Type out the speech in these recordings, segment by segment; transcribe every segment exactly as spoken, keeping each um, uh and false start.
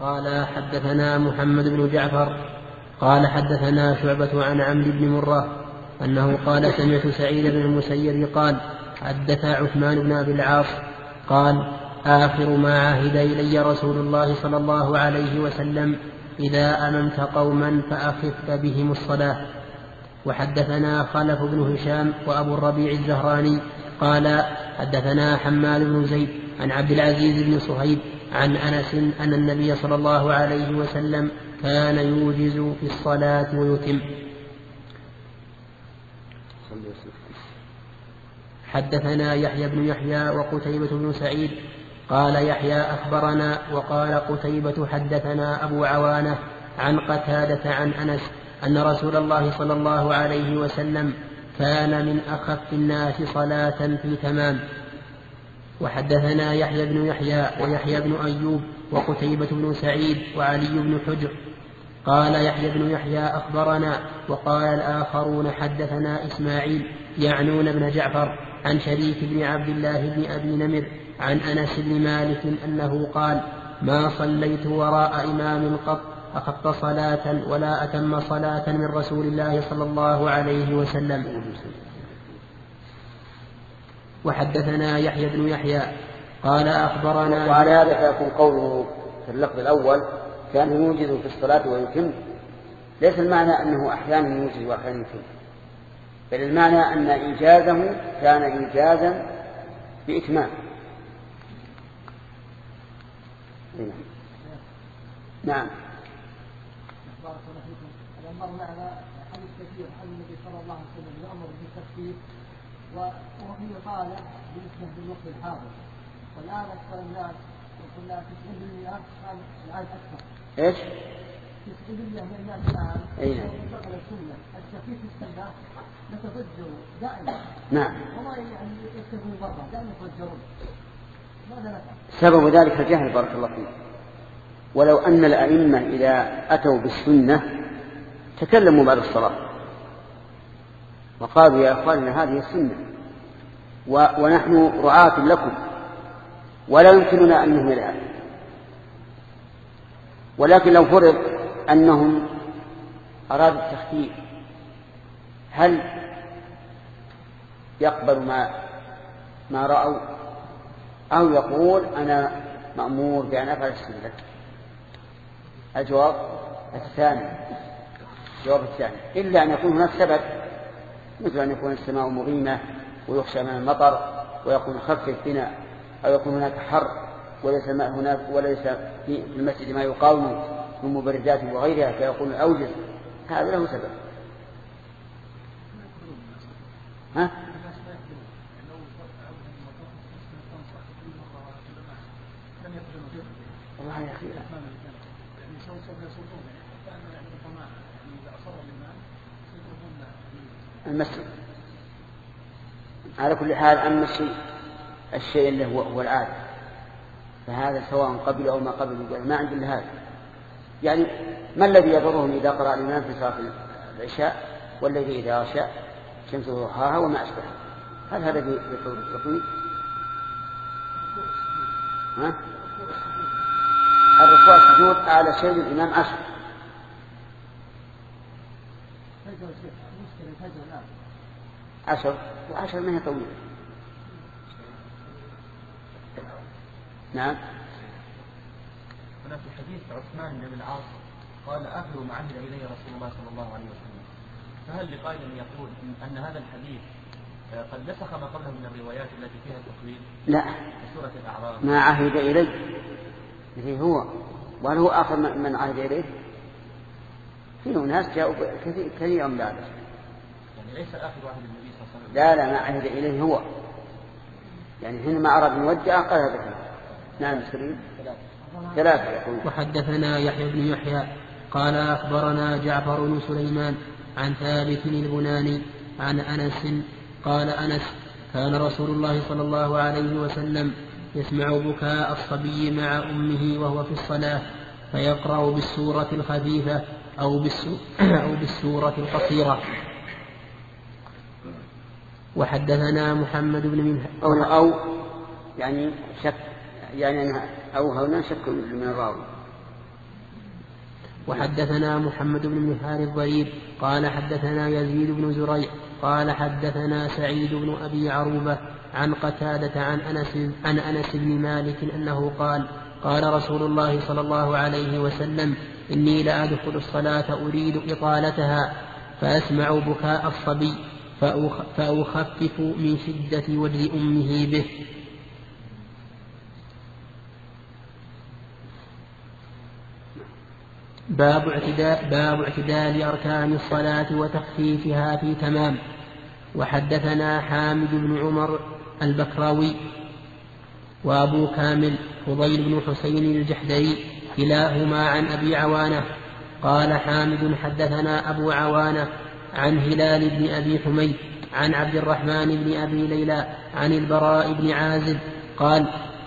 قال حدثنا محمد بن جعفر قال حدثنا شعبة عن عمرو بن مرة أنه قال سمعت سعيد بن المسيب قال حدث عثمان بن أبي العاص قال آخر ما عهد إلي رسول الله صلى الله عليه وسلم إذا أممت قوما فأخف بهم الصلاة. وحدثنا خلف بن هشام وأبو الربيع الزهراني قال حدثنا حماد بن زيد عن عبد العزيز بن صهيب عن أنس أن النبي صلى الله عليه وسلم كان يوجز في الصلاة ويتم. حدثنا يحيى بن يحيى وقتيبة بن سعيد قال يحيى أخبرنا وقال قتيبة حدثنا أبو عوانة عن قتادة عن أنس أن رسول الله صلى الله عليه وسلم كان من أخف الناس صلاة في تمام. وحدثنا يحيى بن يحيى ويحيى بن أيوب وقتيبة بن سعيد وعلي بن حجر قال يحيى بن يحيى أخبرنا وقال الآخرون حدثنا إسماعيل يعنون بن جعفر عن شريك بن عبد الله بن أبي نمر عن أنس بن مالك أنه قال ما صليت وراء إمام قط أخف صلاة ولا أتم صلاة من رسول الله صلى الله عليه وسلم. وحدثنا يحيى بن يحيى قال أخبرنا. وعلى هذا فيكون قوله في اللفظ الأول كان يوجز في الصلاة ويتم ليس المعنى أنه أحيانا يوجز وأحيانا يتم، بل المعنى أن إيجازه كان إيجازا بإتمام. نعم. بارك الله فيكم. الأمر معنا حديث كثير عن النبي صلى الله عليه وسلم يأمر بالتخفيف وهو قال بالنسبة للوقت الحاضر، والآن أكثر الناس وكنا تسعين بالمئة كان الآن أكثر. إيش؟ تسعين بالمئة من الناس الآن. أي. ينتقل السنة التخفيف في السنة نتفجر دائما. نعم. والله يعني يكتبون برا دائما يتفجرون. ماذا نفعل؟ سبب ذلك الجهل بارك الله فيك. ولو أن الأئمة إذا أتوا بالسنة تكلموا بعد الصلاة وقالوا يا أخواننا هذه السنة ونحن رعاة لكم ولا يمكننا أن نهملها، ولكن لو فرض أنهم أرادوا التخفيف هل يقبل ما ما رأوا أو يقول أنا مأمور بأن أفعل السنة؟ الجواب الثاني. الجواب الثاني إلا أن يكون هناك سبب، مثل أن يكون السماء مغيمة ويخشى من المطر ويكون خفف بنا، أو يكون هناك حر وليس هناك وليس في المسجد ما يقاوم من مبردات وغيرها فيكون أوجز، هذا له سبب. ها؟ والله يا أخي المسجد على كل حال. أما الشيء الشيء اللي هو, هو العادة فهذا سواء قبل أو ما قبل ما عند إلا هذا. يعني ما الذي يضرهم إذا قرأ الإمام في صلاة العشاء والذي إذا غشى شمس ضحاها وما أشبه؟ هل هذا يطور التقويم؟ ها؟ الركوع السجود أعلى شيء الإمام عشر. عشر وعشر ما هي طويلة. نعم. هنا في حديث عثمان بن العاص قال آخر ما عهد إليه رسول الله صلى الله عليه وسلم، فهل لقائل يقول أن هذا الحديث قد نسخ ما قبله من الروايات التي فيها التقليد؟ لا، سورة الأعراف ما عهد إليه الذي هو، وهل هو آخر من عهد إليه؟ فيه ناس جاءوا كثيرا بعد، يعني ليس آخر عهد النبي صلى الله عليه وسلم. لا لا، ما عهد إليه هو، يعني حينما أراد أن يودع قال هذا كله. نعم. سليم ثلاثة يقول. وحدثنا يحيى بن يحيى قال أخبرنا جعفر بن سليمان عن ثابت البناني عن أنس قال أنس كان رسول الله صلى الله عليه وسلم يسمع بكاء الصبي مع أمه وهو في الصلاة فيقرأ بالسورة الخفيفة أو, أو بالسورة القصيرة. وحدثنا محمد بن منه أو, أو يعني شك يعني أو هنا شك من الراوي وحدثنا محمد بن مهار الضرير قال حدثنا يزيد بن زريع قال حدثنا سعيد بن أبي عروبة عن قتادة عن أنس, عن أنس بن مالك أنه قال قال رسول الله صلى الله عليه وسلم إني لأدخل الصلاة أريد إطالتها فأسمع بكاء الصبي فأخفف من شدة وجه أمه به. باب اعتدال, باب اعتدال أركان الصلاة وتخفيفها في تمام. وحدثنا حامد بن عمر البكراوي وأبو كامل فضيل بن حسين الجحدري كلاهما عن أبي عوانة قال حامد حدثنا أبو عوانة عن هلال بن أبي حميد عن عبد الرحمن بن أبي ليلى عن البراء بن عازب قال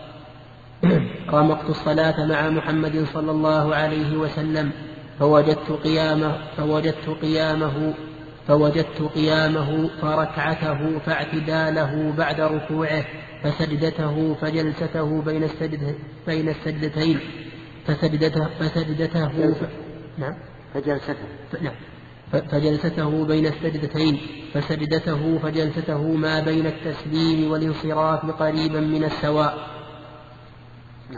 قامت الصلاة مع محمد صلى الله عليه وسلم فوجدت قيامه فوجدت قيامه فوجدت قيامه فركعته فاعتداله بعد ركوعه فسجدته فجلسته بين السجدتين بين السجدتين فسجدته فسجدته ف... نعم فجلسته نعم فجلسته بين السجدتين فسجدته فجلسته ما بين التسليم والانصراف قريبا من السواء. نعم.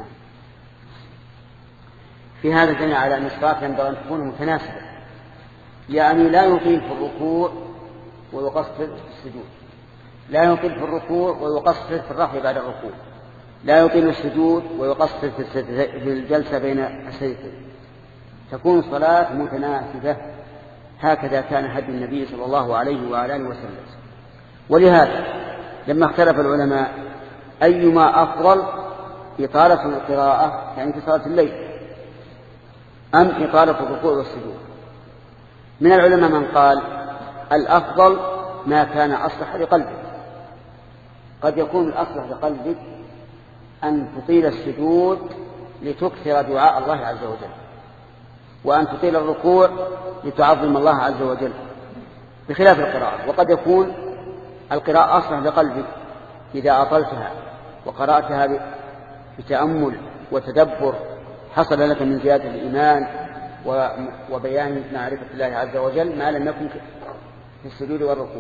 في هذا دليل على أن الصلاة ينبغي أن تكون متناسبة، يعني لا يطيل في الركوع ويقصر في السجود، لا يطيل في الركوع ويقصر في الرفع بعد الركوع، لا يطيل السجود ويقصر في الجلسة بين السجدتين، تكون صلاة متناسبة. هكذا كان هدي النبي صلى الله عليه وعلى آله وسلم. ولهذا لما اختلف العلماء أيما أفضل إطالة القراءة يعني في صلاة الليل أم إطالة الركوع والسجود، من العلماء من قال الأفضل ما كان أصلح لقلبك. قد يكون الأصلح لقلبك أن تطيل السجود لتكثر دعاء الله عز وجل، وأن تطيل الركوع لتعظم الله عز وجل بخلاف القراءة. وقد يكون القراءة أصلح لقلبك إذا أطلتها وقرأتها بتأمل وتدبر حصل لك من زيادة الإيمان وبيان معرفة الله عز وجل ما لم يكن في السجود والركوع.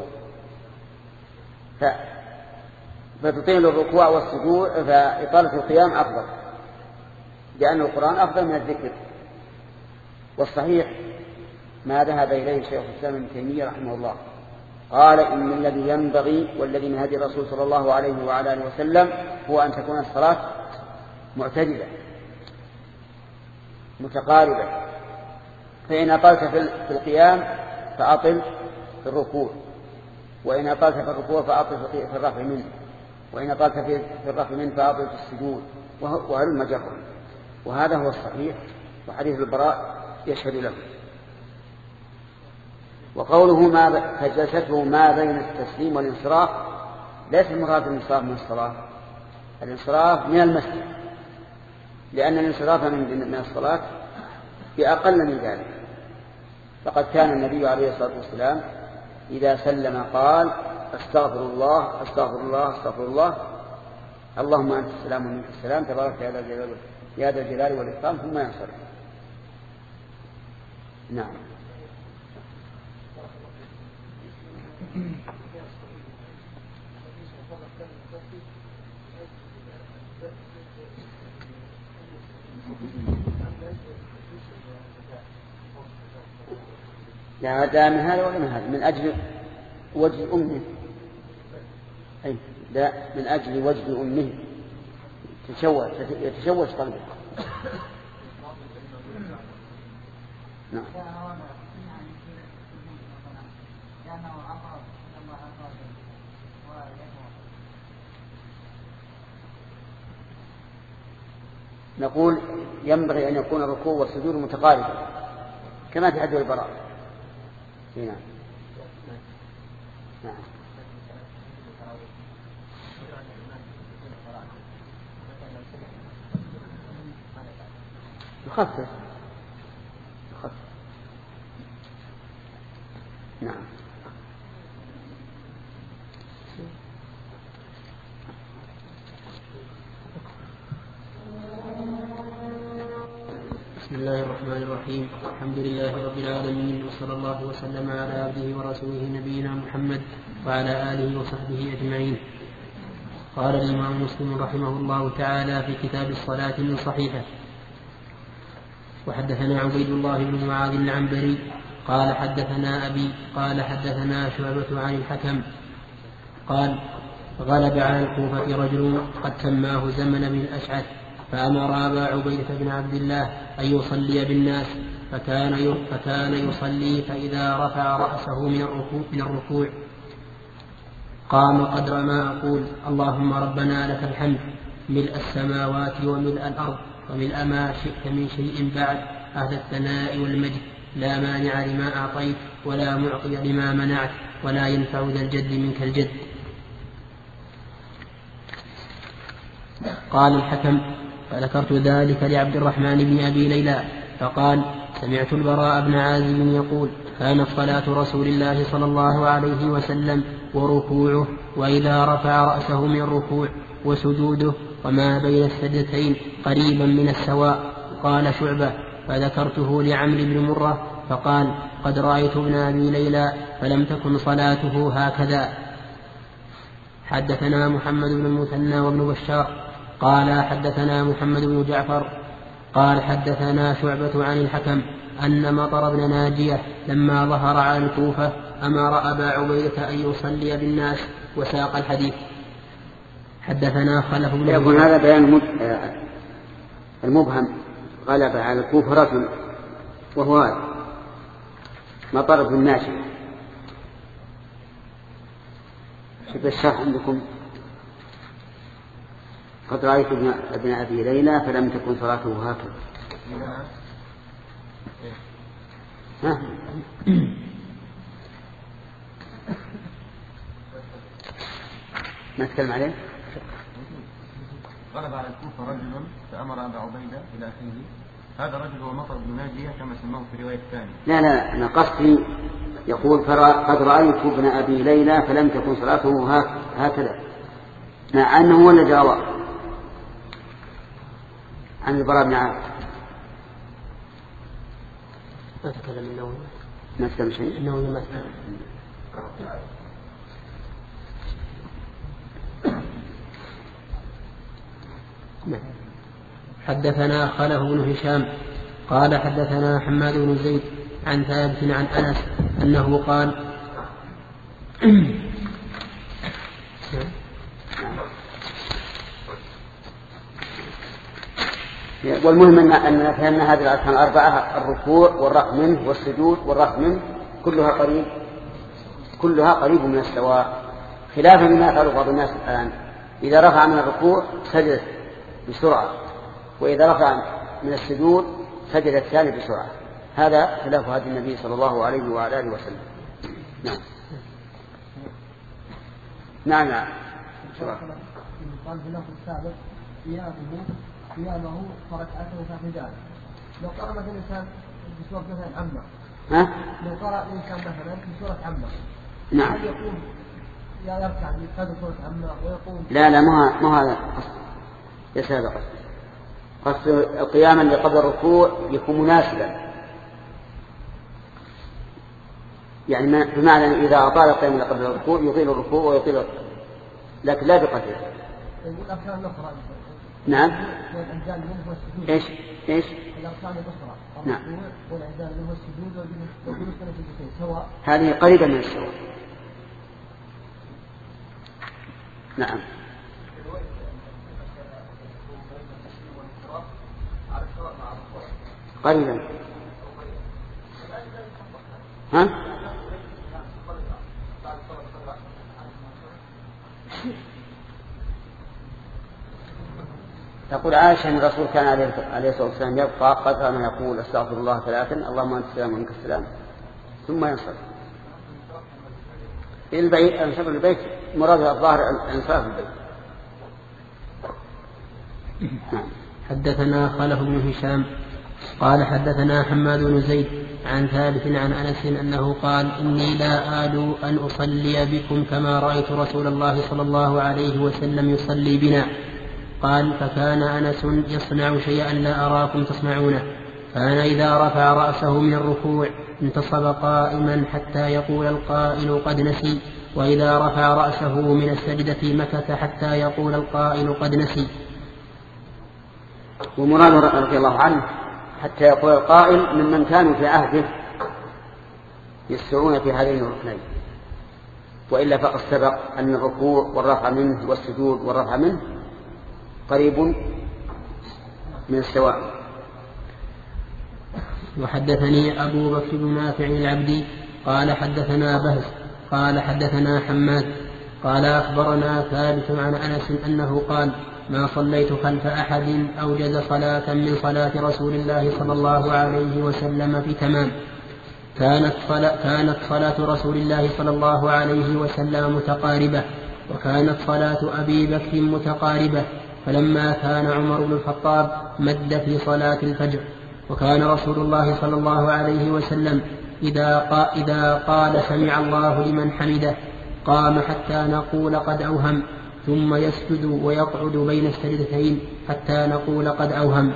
فتطيل الركوع والسجود، فإطالة القيام أفضل لأن القرآن أفضل من الذكر. والصحيح ما ذهب إليه شيخ الإسلام ابن تيمية رحمه الله، قال إن الذي ينبغي والذي من هدي الرسول صلى الله عليه وعلى آله وسلم هو أن تكون الصلاة معتدلة متقاربة، فإن أطلت في القيام فأطل في الركوع، وإن أطلت في الركوع فأطل في الرفع منه، وإن أطلت في الرفع منه فأطل في السجود، وهلم جرا. وهذا هو الصحيح، وحديث البراء يشهد له. وقوله ما فجلسته ما بين التسليم والانصراف ليس المراد الانصراف من الصلاة، الانصراف من المسجد، لأن الانصراف من الصلاة بأقل من ذلك. فقد كان النبي عليه الصلاة والسلام إذا سلم قال استغفر الله استغفر الله استغفر الله اللهم أنت السلام ومنك السلام تبارك يا ذا الجلال والإكرام، ثم ينصرف. نعم. لا هذا من هذا ولا من هذا، من أجل وجه أمه. أي لا، من أجل وجه أمه تشوش يتشوش قلبه. نعم. نقول ينبغي أن يكون الركوع والسجود متقاربا كما في حديث البراء. نعم. نعم. يخفف يخفف. نعم. بسم الله الرحمن الرحيم. الحمد لله رب العالمين، وصلى الله وسلم على عبده ورسوله نبينا محمد وعلى آله وصحبه أجمعين. قال الإمام مسلم رحمه الله تعالى في كتاب الصلاة من صحيحه: وحدثنا عبيد الله بن معاذ العنبري قال حدثنا أبي قال حدثنا شعبة عن الحكم قال: غلب على الكوفة رجل قد سماه زمن بن الأشعث، فأمر أبا عبيدة بن عبد الله أن يصلي بالناس، فكان فكان يصلي، فإذا رفع رأسه من الركوع, من الركوع قام قدر ما أقول: اللهم ربنا لك الحمد ملء السماوات وملء الأرض وملء ما شئت من شيء بعد، أهل الثناء والمجد، لا مانع لما أعطيت ولا معطي لما منعت ولا ينفع ذا الجد منك الجد. قال الحكم: فذكرت ذلك لعبد الرحمن بن أبي ليلى فقال: سمعت البراء بن عازب يقول: كانت صلاة رسول الله صلى الله عليه وسلم وركوعه وإذا رفع رأسه من الركوع وسجوده وما بين السجدتين قريبا من السواء. قال شعبة: فذكرته لعمرو بن مرة فقال: قد رأيت ابن أبي ليلى فلم تكن صلاته هكذا. حدثنا محمد بن المثنى وابن بشار قال حدثنا محمد بن جعفر قال حدثنا شعبة عن الحكم أن مطر بن ناجية لما ظهر على الكوفة أمر أبا عبيدة أن يصلي بالناس، وساق الحديث. حدثنا خلف بن يكون هذا بيان المبهم: غلب على الكوفة رجل، وهو مطر بن ناجية. شوف الشرح عندكم: قد رأيت ابن أبي ليلى فلم تكن صلاته هكذا. ها؟ ما تكلم عليه؟ غلب على الكوفة رجل فأمر أبا عبيدة إلى آخره. هذا الرجل هو مطر بن ناجية كما سماه في رواية ثانية. لا لا أنا قصدي يقول: قد رأيت ابن أبي ليلى فلم تكن صلاته هكذا، مع أنه هو الذي روى عن البراء بن عازب. ما تكلم النووي. ما تكلم شيء. النووي ما تكلم. حدثنا خلف بن هشام قال حدثنا حماد بن زيد عن ثابت عن أنس أنه قال: والمهم أن فهمنا هذه الأركان الأربعة: الركوع والرفع منه والسجود والرفع منه، كلها قريب كلها قريب من السواء، خلافا مما يفعل بعض الناس الآن: إذا رفع من الركوع سجد بسرعة، وإذا رفع من السجود سجد الثاني بسرعة. هذا خلاف هدي النبي صلى الله عليه وعلى آله وسلم. نعم نعم نعم قال في اللفظ السابق: قيامه قيامه فركعته فاعتداله. لو قرأ مثلا الإنسان بسورة مثلا عمة، ها؟ لو قرأ الإنسان مثلا بسورة عمة، نعم، هل يقوم يركع بقدر سورة عمة ويقوم؟ لا لا ما ما هذا قصد يا سابق. قصد القيام اللي قبل الركوع يكون مناسبا، يعني بمعنى إذا أطال القيام اللي قبل الركوع يطيل الركوع ويطيل، لكن لا بقدره. الأركان الأخرى. نعم. إيش إيش؟ الأركان الأخرى. نعم. والإعداد منه السجود والجلوس بين السجدتين سواء. هذه قريبة من السواء. نعم. قريبا. ها؟ تقول عائشة أن الرسول كان عليه الصلاة والسلام يبقى قدر ما يقول: استغفر الله ثلاثا، اللهم أنت السلام ومنك السلام، ثم ينصرف البيت. انصرف البيت مراد الظاهر انصراف البيت. حدثنا خلف بن هشام قال حدثنا حماد بن زيد عن ثابت عن أنس أنه قال: إني لا آلو أن أصلي بكم كما رأيت رسول الله صلى الله عليه وسلم يصلي بنا. قال: فكان أنس يصنع شيئا لا أراكم تصنعونه. كان إذا رفع رأسه من الركوع انتصب قائما حتى يقول القائل قد نسي، وإذا رفع رأسه من السجدة مكث حتى يقول القائل قد نسي. ومراد رضي الله عنه حتى يقول القائل ممن كانوا في عهده يسرعون في هذين الركنين، وإلا فقد سبق أن الركوع والرفع منه والسجود والرفع منه قريب من السواء. وحدثني أبو بكر بن نافع العبدي قال حدثنا بهز قال حدثنا حماد قال أخبرنا ثابت عن أنس أنه قال ما صليت خلف أحد أوجز صلاة من صلاة رسول الله صلى الله عليه وسلم في تمام. كانت صلاة, كانت صلاة رسول الله صلى الله عليه وسلم متقاربة، وكانت صلاة أبي بكر متقاربة، فلما كان عمر بن الخطاب مد في صلاة الفجر. وكان رسول الله صلى الله عليه وسلم إذا قال, إذا قال سمع الله لمن حمده قام حتى نقول قد أوهم، ثم يسجد ويقعد بين السجدتين حتى نقول قد أوهم.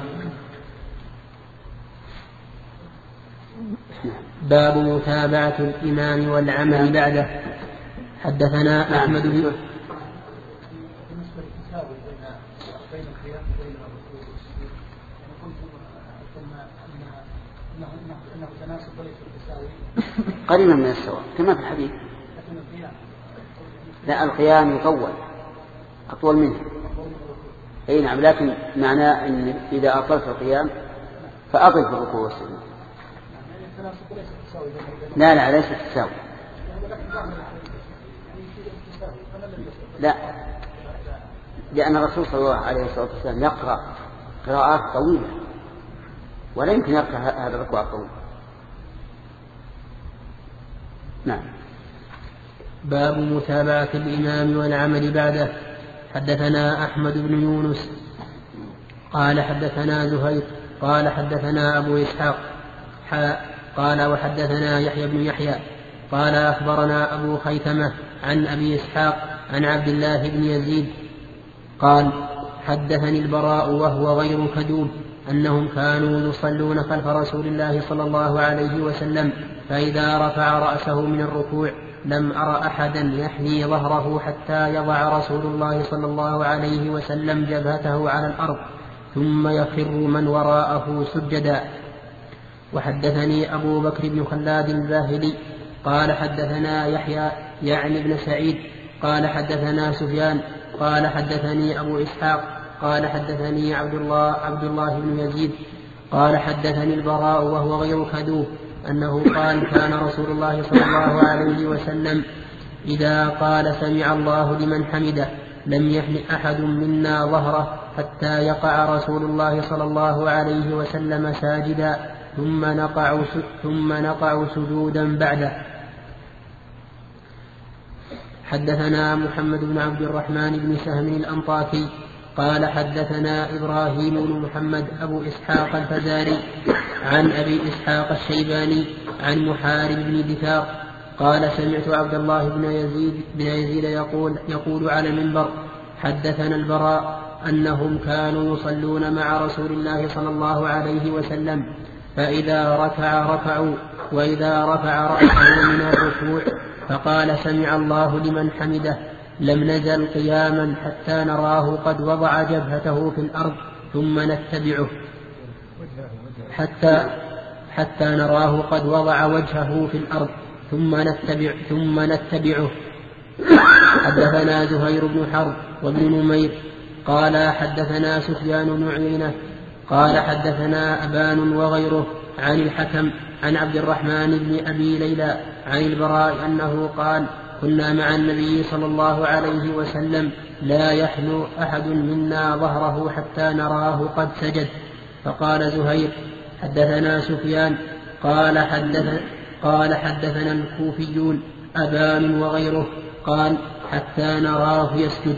باب متابعة الإمام والعمل بعده. حدثنا أحمد بن قريبا من السواء كما في الحديث. لا، القيام يطول أطول منه. أي نعم، لكن معناه أن إذا أطلت القيام فأطل في الركوع والسجود. لا لا ليس تساوي. لا، لأن الرسول صلى الله عليه وسلم يقرأ قراءات طويلة ولا يمكن يقرأ هذا الركوع الطويل. نعم. باب متابعة الإمام والعمل بعده. حدثنا أحمد بن يونس قال حدثنا زهير قال حدثنا أبو إسحاق قال وحدثنا يحيى بن يحيى قال أخبرنا أبو خيثمة عن أبي إسحاق عن عبد الله بن يزيد قال حدثني البراء وهو غير كذوب أنهم كانوا يصلون خلف رسول الله صلى الله عليه وسلم، فإذا رفع رأسه من الركوع لم أر أحدا يحني ظهره حتى يضع رسول الله صلى الله عليه وسلم جبهته على الأرض ثم يخر من وراءه سجدا. وحدثني أبو بكر بن خلاد الباهلي قال حدثنا يحيى يعني بن سعيد قال حدثنا سفيان قال حدثني أبو إسحاق قال حدثني عبد الله, عبد الله بن يزيد قال حدثني البراء وهو غير كذوب أنه قال كان رسول الله صلى الله عليه وسلم إذا قال سمع الله لمن حمده لم يحن أحد منا ظهره حتى يقع رسول الله صلى الله عليه وسلم ساجدا ثم نقع, ثم نقع سجودا بعده. حدثنا محمد بن عبد الرحمن بن سهم الأنطاكي قال حدثنا إبراهيم بن محمد أبو إسحاق الفزاري عن أبي إسحاق الشيباني عن محارب بن دثار قال سمعت عبد الله بن يزيد, بن يزيد يقول, يقول على المنبر حدثنا البراء أنهم كانوا يصلون مع رسول الله صلى الله عليه وسلم فإذا ركع ركعوا وإذا رفع رأسه من الركوع فقال سمع الله لمن حمده لم نزل قياما حتى نراه قد وضع جبهته في الأرض ثم نتبعه حتى حتى نراه قد وضع وجهه في الأرض ثم نتبع ثم نتبعه. حدثنا زهير بن حرب وابن نمير قال حدثنا سفيان بن عيينة قال حدثنا أبان وغيره عن الحكم عن عبد الرحمن بن أبي ليلى عن البراء أنه قال كنا مع النبي صلى الله عليه وسلم لا يحنو أحد منا ظهره حتى نراه قد سجد. فقال زهير حدثنا سفيان قال حدثنا, قال حدثنا الكوفيون أبان وغيره قال حتى نراه يسجد.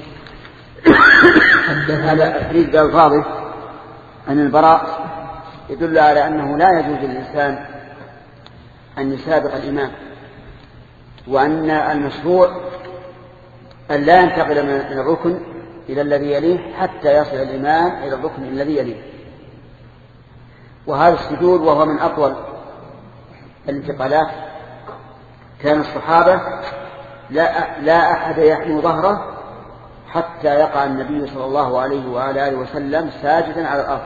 هذا الحديث بألفاظه أن البراء يدل على أنه لا يجوز للإنسان أن يسابق الإمام، وأن المشروع أن لا ينتقل من الركن إلى الذي يليه حتى يصل الإمام إلى الركن الذي يليه. وهذا السجود وهو من أطول الانتقالات. كان الصحابة لا, لا أحد يحنو ظهره حتى يقع النبي صلى الله عليه وعلى آله وسلم ساجدا على الأرض،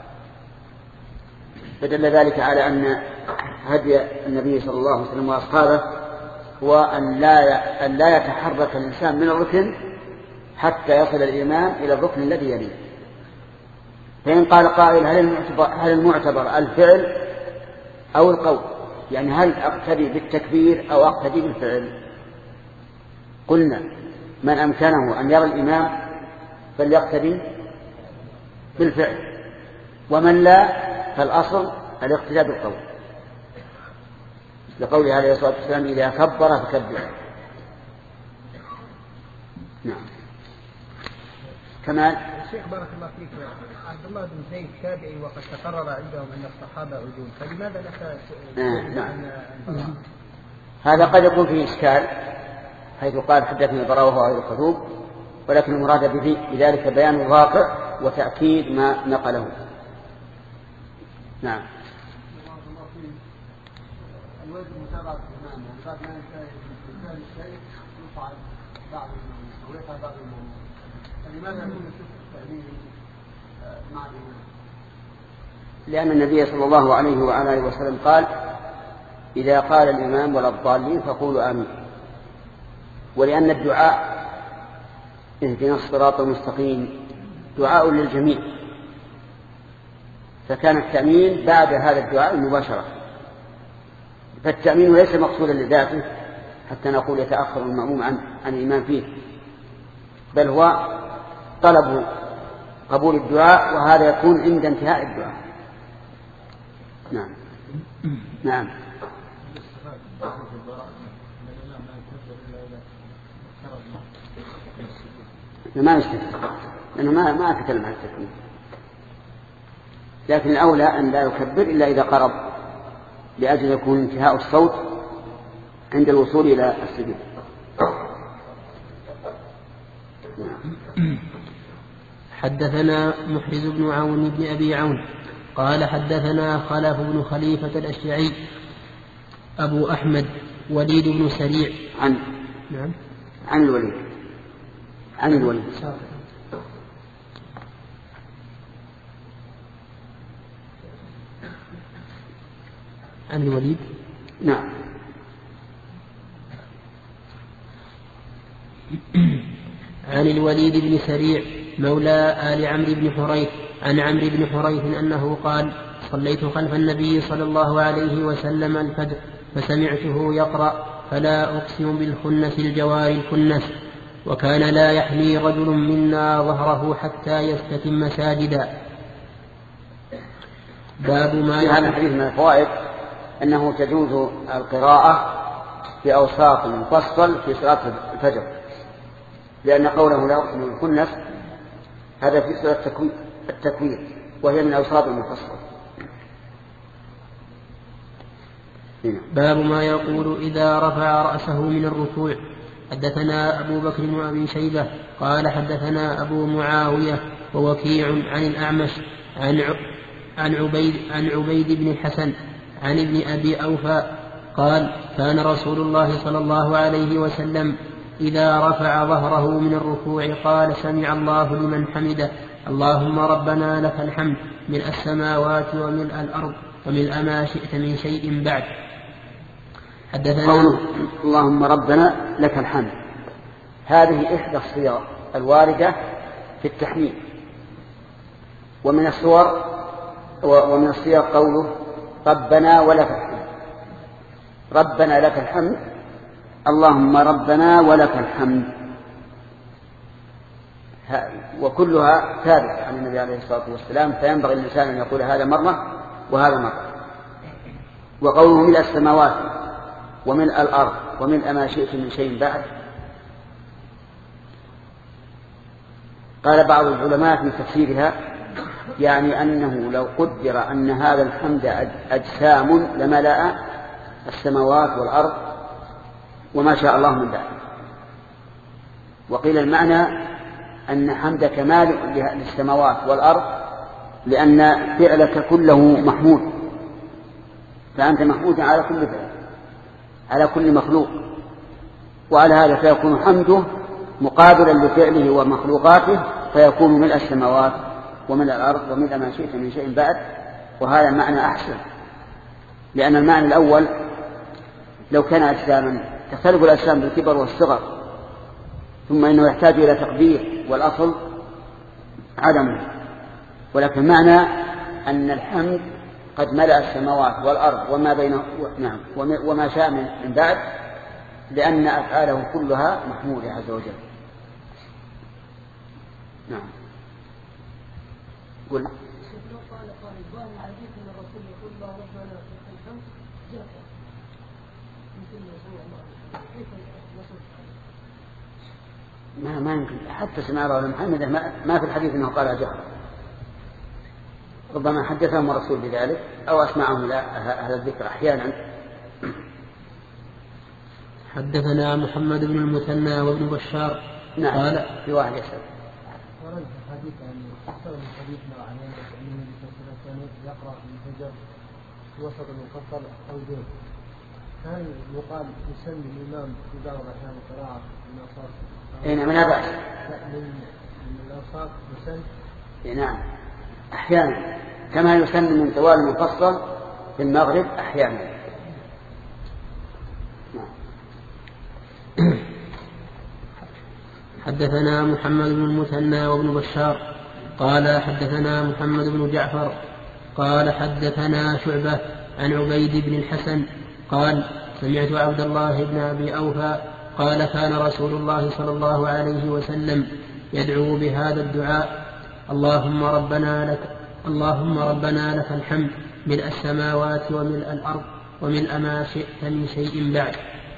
فدل ذلك على أن هدي النبي صلى الله عليه وسلم وأصحابه هو أن لا, أن لا يتحرك الإنسان من الركن حتى يصل الإمام إلى الركن الذي يليه. فإن قال قائل هل المعتبر, هل المعتبر الفعل أو القول؟ يعني هل أقتدي بالتكبير أو أقتدي بالفعل؟ قلنا من أمكنه أن يرى الإمام فليقتدي بالفعل، ومن لا فالأصل الاقتداء بالقول، لقوله عليه الصلاة والسلام إذا كبر فكبر. نعم. كمال الشيخ بارك الله فيك، عبد الله بن زيد تابعي وقد تقرر عندهم أن الصحابة عدول، فلماذا نفى؟ آه نعم. هذا قد يكون فيه إشكال حيث قال حدثني البراء وهو غير الكذوب، ولكن المراد بذلك بيان الواقع وتأكيد ما نقله. نعم. الواجب متابعة الإمام، يعني بعد ما ينتهي الإنسان الشيء يفعل بعض المؤمنين أو يفعل بعض المؤمنين، فلماذا يكون الشيخ التأمين مع الإمام؟ لأن النبي صلى الله عليه وعلى آله وسلم قال إذا قال الإمام ولا الضالين فقولوا آمين، ولأن الدعاء اهدنا الصراط المستقيم دعاء للجميع، فكان التأمين بعد هذا الدعاء مباشرة، فالتأمين ليس مقصودا لذاته حتى نقول يتأخر المأموم عن, عن الإمام فيه، بل هو طلب قبول الدعاء، وهذا يكون عند انتهاء الدعاء. نعم. نعم. ما يستفيد لأنه ما ما أتكلم عن التكبير، لكن الأولى أن لا يكبر إلا إذا قرب، لأجل يكون انتهاء الصوت عند الوصول إلى السجود. حدثنا محرز بن عون بن أبي عون قال حدثنا خلف بن خليفة الأشجعي أبو أحمد وليد بن سريع عن نعم عن الوليد عن الوليد عن الوليد نعم عن الوليد بن سريع مولى آل عمرو بن حريث عن عمرو بن حريث أنه قال صليت خلف النبي صلى الله عليه وسلم الفجر فسمعته يقرأ فلا أقسم بالخنس الجوار الكنس وكان لا يحمي رجل منا ظهره حتى يستتم ساجدا. باب ما في هذا الحديث من الفوائد أنه تجوز القراءة في أوساط مفصل في صلاة الفجر، لأن قوله لا أقسم بالخنس هذا في صلاة التكوير وهي من أوساط المفصل. باب ما يقول إذا رفع رأسه من الركوع. حدثنا أبو بكر بن أبي شيبة قال حدثنا أبو معاوية ووكيع عن الأعمش عن عن عبيد عن عبيد بن حسن عن ابن أبي أوفى قال كان رسول الله صلى الله عليه وسلم إذا رفع ظهره من الركوع قال سمع الله لمن حمده اللهم ربنا لك الحمد ملء السماوات وملء الأرض وملء ما شئت من شيء بعد. حدثنا قوله اللهم ربنا لك الحمد هذه إحدى الصيغ الواردة في التحميد، ومن الصور ومن الصيغ قوله ربنا ولك الحمد. ربنا لك الحمد اللهم ربنا ولك الحمد، وكلها ثابتة عن النبي عليه الصلاة والسلام، فينبغي الإنسان أن يقول هذا مرة وهذا مرة. وقوله ملء السماوات وملء الأرض وملء ما شئت من شيء بعد، قال بعض العلماء في تفسيرها يعني أنه لو قدر أن هذا الحمد أجسام لملأ السماوات والأرض وما شاء الله من ذلك. وقيل المعنى أن حمد كمال للسماوات والأرض لأن فعلك كله محمود، فأنت محمود على كل فعل، على كل مخلوق، وعلى هذا فيكون حمده مقابلا لفعله ومخلوقاته، فيكون ملء السماوات وملء الأرض وملء ما شئت من شيء بعد. وهذا معنى أحسن، لأن المعنى الأول لو كان أجساما تختلف الأجسام بالكبر والصغر، ثم إنه يحتاج إلى تقدير، والأصل عدمه. ولكن معنى أن الحمد قد ملأ السماوات والأرض وما بينه نعم وما شاء من بعد، لأن أفعاله كلها محمودة عز وجل. نعم. قل ما ما يمكن حتى سمع الله محمد ما, ما في الحديث انه قال جهرا، ربما حدثهم الرسول بذلك او اسمعهم اهل الذكر احيانا. حدثنا محمد بن المثنى وابن بشار. نعم. قال في واحد يسأل ورد الحديث عن أكثر من حديث معنا أن النبي صلى الله عليه وسلم يقرأ في الفجر في وسط المفصل أو دون، هل يقال يسمي الإمام في بعض الأحيان القراءة من الأوساط؟ أين من هذا؟ من من الأوساط يسمي؟ نعم أحيانا، كما يسمي من طوال المفصل في المغرب أحيانا. حدثنا محمد بن المثنى وابن بشار قال حدثنا محمد بن جعفر قال حدثنا شعبة عن عبيد بن الحسن قال سمعت عبد الله بن أبي أوفى قال كان رسول الله صلى الله عليه وسلم يدعو بهذا الدعاء: اللهم ربنا لك اللهم ربنا لك الحمد ملء السماوات وملء الأرض وملء ما شئت من شيء بعد.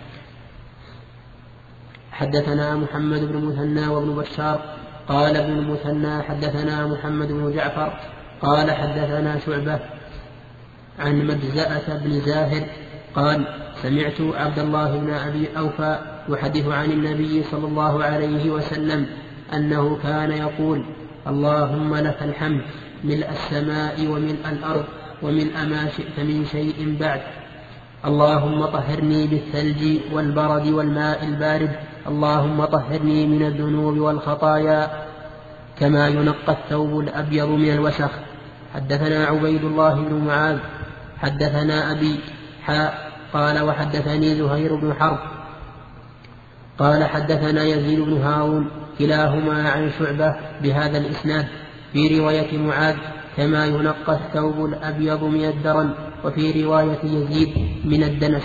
حدثنا محمد بن المثنى وابن بشار قال ابن المثنى حدثنا محمد بن جعفر قال حدثنا شعبة عن مجزأة بن زاهر قال سمعت عبد الله بن أبي أوفى يحدث عن النبي صلى الله عليه وسلم أنه كان يقول: اللهم لك الحمد ملء السماء وملء الأرض وملء ما شئت من شيء بعد. اللهم طهرني بالثلج والبرد والماء البارد. اللهم طهرني من الذنوب والخطايا كما ينقى الثوب الأبيض من الوسخ. حدثنا عبيد الله بن معاذ حدثنا أبي حاء قال وحدثني زهير بن حرب قال حدثنا يزيد بن هارون كلاهما عن شعبة بهذا الإسناد في رواية معاذ كما ينقى الثوب الأبيض من الدرن، وفي رواية يزيد من الدنس.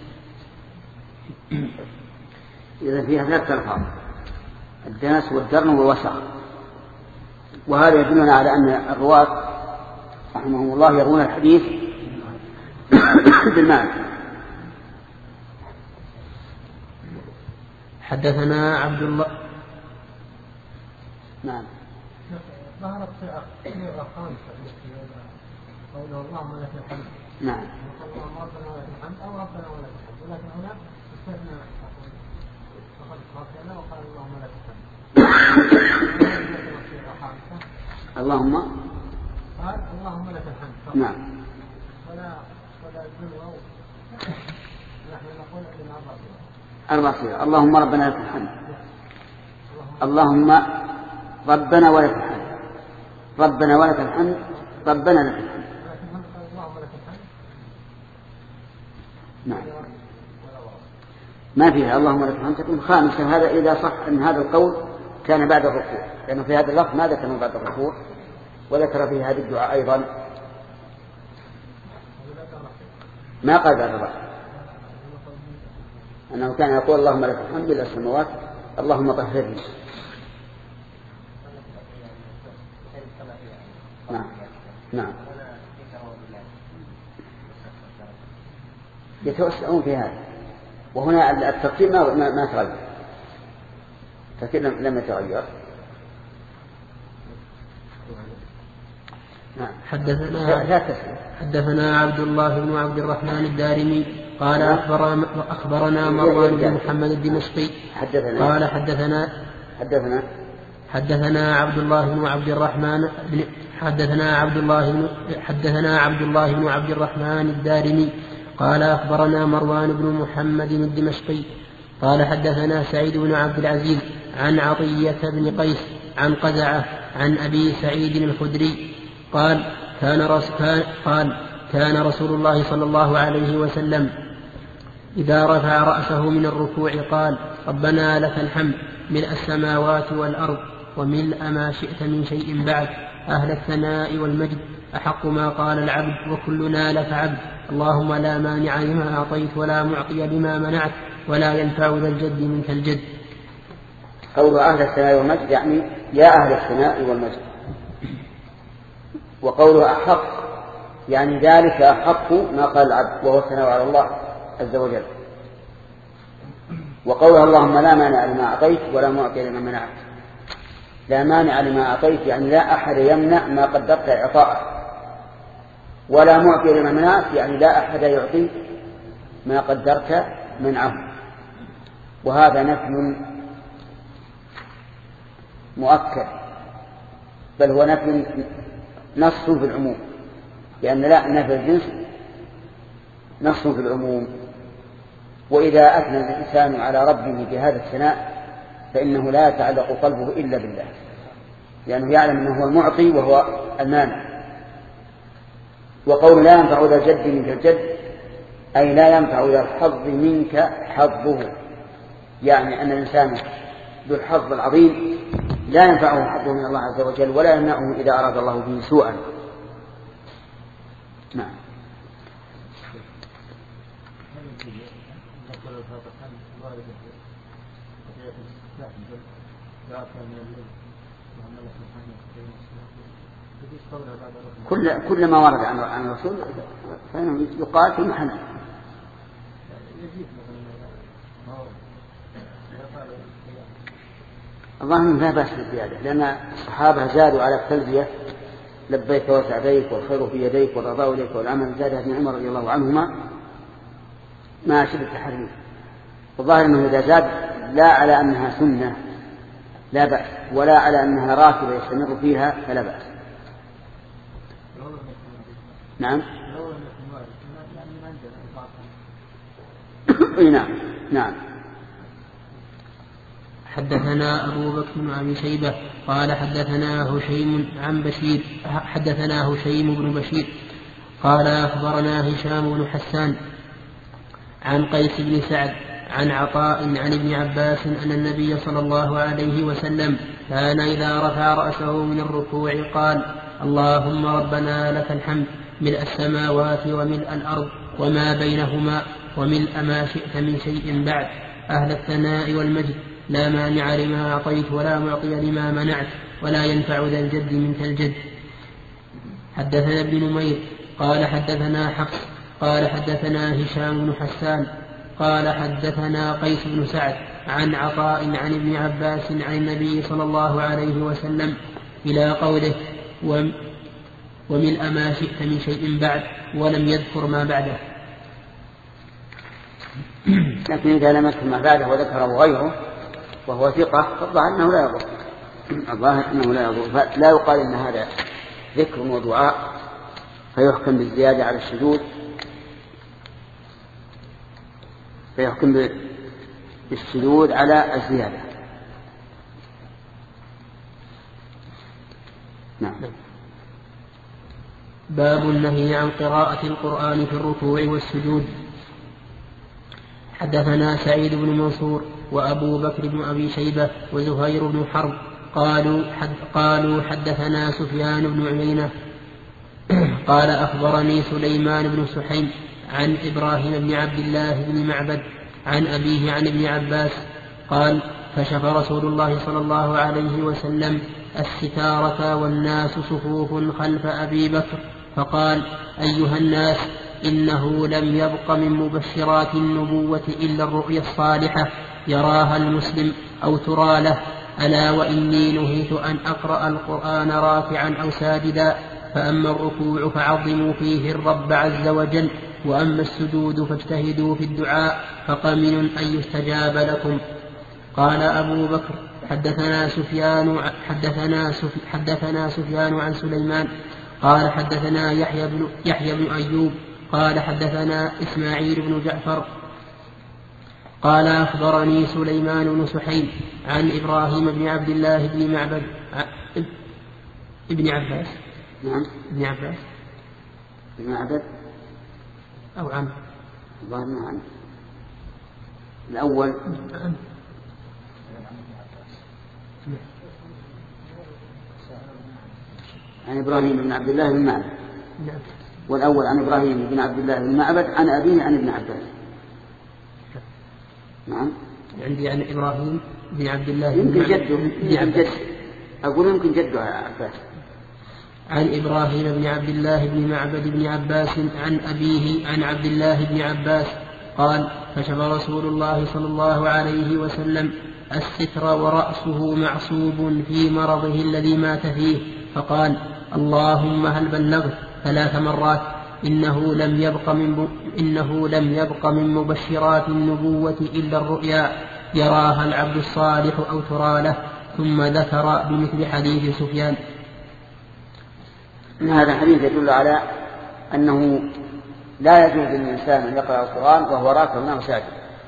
إذا فيها ثلاث ألفاظ: الدنس والدرن والوسخ. وهذا يدلنا على أن الرواة رحمهم الله يروون الحديث بالمعنى. حدثنا عبد الله. نعم. ظهرت في الخامسة قوله اللهم لك الحمد. نعم. اللهم ربنا ولك الحمد أو ربنا ولك الحمد، ولكن هنا استثنى فقد قاتلنا وقال اللهم لك الحمد. اللهم قال اللهم لك الحمد. نعم. ولا ولا الدنيا نحن نقول عندنا أربع صيغ: اللهم ربنا لك الحمد، اللهم ربنا ولك الحمد، ربنا ولك الحمد، ربنا لك الحمد. نعم. ما فيها اللهم لك الحمد تكون خامسة. هذا إذا صح أن هذا القول كان بعد الركوع، لأنه في هذا اللفظ ما ذكر بعد الركوع، وذكر في هذا الدعاء أيضا ما قال بعد الركوع أنه كان يقول اللهم لك الحمد لله السماوات اللهم طهرني. نعم. نعم. يتوسعون في هذا، وهنا الترتيب ما ما تغير، الترتيب لم يتغير. نعم. حدثنا حدثنا عبد الله بن عبد الرحمن الدارمي قال أخبرنا, أخبرنا مروان بن محمد الدمشقي حدثنا قال حدثنا حدثنا حدثنا عبد الله بن عبد الرحمن بن حدثنا عبد الله بن حدثنا عبد الله بن عبد الرحمن الدارمي قال أخبرنا مروان بن محمد الدمشقي قال حدثنا سعيد بن عبد العزيز عن عطية بن قيس عن قزعة عن أبي سعيد الخدري قال كان, رس كان, قال كان رسول الله صلى الله عليه وسلم إذا رفع رأسه من الركوع قال ربنا لك الحمد ملء السماوات والأرض وملء ما شئت من شيء بعد أهل الثناء والمجد أحق ما قال العبد وكلنا لك عبد اللهم لا مانع لما أعطيت ولا معطي لما منعت ولا ينفع ذا الجد منك الجد. قول أهل الثناء والمجد يعني يا أهل الثناء والمجد، وقوله أحق يعني ذلك أحق ما قال العبد وهو الثناء على الله عز وجل. وقوله اللهم لا مانع لما أعطيت ولا معطي لما منعت، لا مانع لما أعطيت يعني لا أحد يمنع ما قدرت إعطاءه، ولا معطي لما منعت يعني لا أحد يعطي ما قدرت منعه. وهذا نفي مؤكد، بل هو نفي نص في العموم، لأن لا نفي الجنس نص في العموم. وإذا أثنى الإنسان على ربه بهذا الثناء فإنه لا يتعلق قلبه إلا بالله، لأنه يعلم أنه هو المعطي وهو المانع. وقول لا ينفع ذا الجد منك الجد أي لا ينفع ذا الحظ منك حظه، يعني أن الإنسان ذو الحظ العظيم لا ينفعه حظه من الله عز وجل ولا يمنعه إذا أراد الله به سوءا. نعم. كل كل ما ورد عن عن الرسول فإنه يقال في محل. اللهم لا بأس بالزيادة، لأن الصحابة زادوا على التلبية لبيك وسعديك والخير في يديك والرضا إليك والعمل، زاد ابن عمر رضي الله عنهما ما شبه التحريم. والظاهر أنه إذا زاد لا على أنها سنة لا بأس، ولا على أنها راتبة يستمر فيها فلا بأس. نعم. نعم نعم. حدثنا أبو بكر بن أبي شيبة قال حدثنا هشيم عن بشير حدثنا هشيم بن بشير قال أخبرنا هشام بن حسان عن قيس بن سعد عن عطاء عن ابن عباس أن النبي صلى الله عليه وسلم كان إذا رفع رأسه من الركوع قال اللهم ربنا لك الحمد ملء السماوات وملء الأرض وما بينهما وملء ما شئت من شيء بعد أهل الثناء والمجد لا مانع لما أعطيت ولا معطي لما منعت ولا ينفع ذا الجد منك الجد. حدثنا ابن نمير قال حدثنا حفص قال حدثنا هشام بن حسان قال حدثنا قيس بن سعد عن عطاء عن ابن عباس عن النبي صلى الله عليه وسلم إلى قوله وملء ما شئت من شيء بعد ولم يذكر ما بعده. لكن إذا لم يذكر ما بعده وذكره غيره وهو ثقة فالظاهر أنه لا يضر، الظاهر أنه لا يضر، فلا يقال إن هذا ذكر ودعاء فيحكم بالزيادة على الشذوذ، فيحكم بالشذوذ على الزيادة. نعم. باب النهي عن قراءة القرآن في الركوع والسجود. حدثنا سعيد بن منصور وأبو بكر بن أبي شيبة وزهير بن حرب قالوا, حد قالوا حدثنا سفيان بن عيينة قال أخبرني سليمان بن سحيم عن إبراهيم بن عبد الله بن معبد عن أبيه عن ابن عباس قال كشف رسول الله صلى الله عليه وسلم الستارة والناس صفوف خلف أبي بكر فقال أيها الناس إنه لم يبق من مبشرات النبوة إلا الرؤيا الصالحة يراها المسلم أو ترى له، ألا وإني نهيت أن أقرأ القرآن راكعا أو ساجدا، فأما الركوع فعظموا فيه الرب عز وجل، وأما السجود فاجتهدوا في الدعاء فقمن أن يستجاب لكم. قال أبو بكر حدثنا سفيان حدثنا سفي حدثنا سفيان عن سليمان قال حدثنا يحيى بن يحيى بن أيوب قال حدثنا إسماعيل بن جعفر قال أخبرني سليمان بن سحيم عن إبراهيم بن عبد الله بن معبد ابن عباس. نعم ابن عباس ابن عبد أو عم الله عن الأول عن إبراهيم بن عبد الله بن معبد، والأول عن إبراهيم بن عبد الله بن معبد عن أبيه عن ابن عباس. نعم عندي عن إبراهيم بن عبد الله يمكن جده يمكن جد أقول يمكن جده عباس. عن إبراهيم بن عبد الله بن معبد بن عباس عن أبيه عن عبد الله بن عباس قال كشف رسول الله صلى الله عليه وسلم الستر ورأسه معصوب في مرضه الذي مات فيه فقال اللهم هل بلغت ثلاث مرات إنه لم يبق من إنه لم يبق من مبشرات النبوة إلا الرؤيا يراها العبد الصالح أو ترى له. ثم ذكر بمثل حديث سفيان. إن هذا الحديث يدل على أنه لا يجوز للإنسان أن يقرأ القرآن وهو راكع أو ساجد،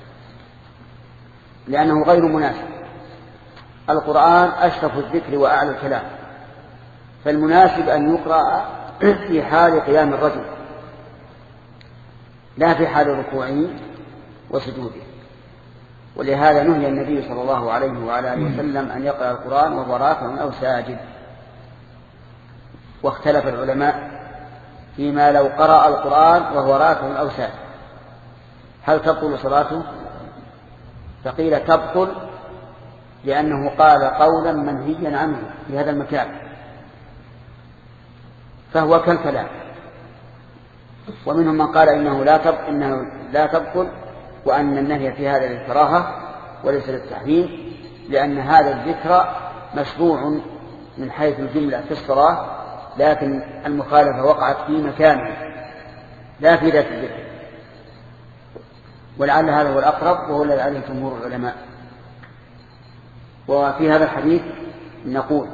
لأنه غير مناسب. القرآن أشرف الذكر وأعلى الكلام، فالمناسب أن يقرأ في حال قيام الرجل لا في حال ركوعه وسجوده. ولهذا نهي النبي صلى الله عليه وعلى آله وسلم أن يقرأ القرآن وهو راكع أو ساجد. واختلف العلماء فيما لو قرأ القرآن وهو راكع أو ساجد هل تبطل صلاته؟ فقيل تبطل لأنه قال قولا منهيا عنه في هذا المكان فهو كالكلام. ومنهم من قال إنه لا تبطل, إنه لا تبطل وأن النهي في هذا للكراهة وليس للتحريم، لأن هذا الذكر مشروع من حيث الجملة في الصلاة، لكن المخالفة وقعت في مكانه لا في ذات الذكر، ولعل هذا هو الأقرب وهو الذي عليه جمهور العلماء. وفي هذا الحديث نقول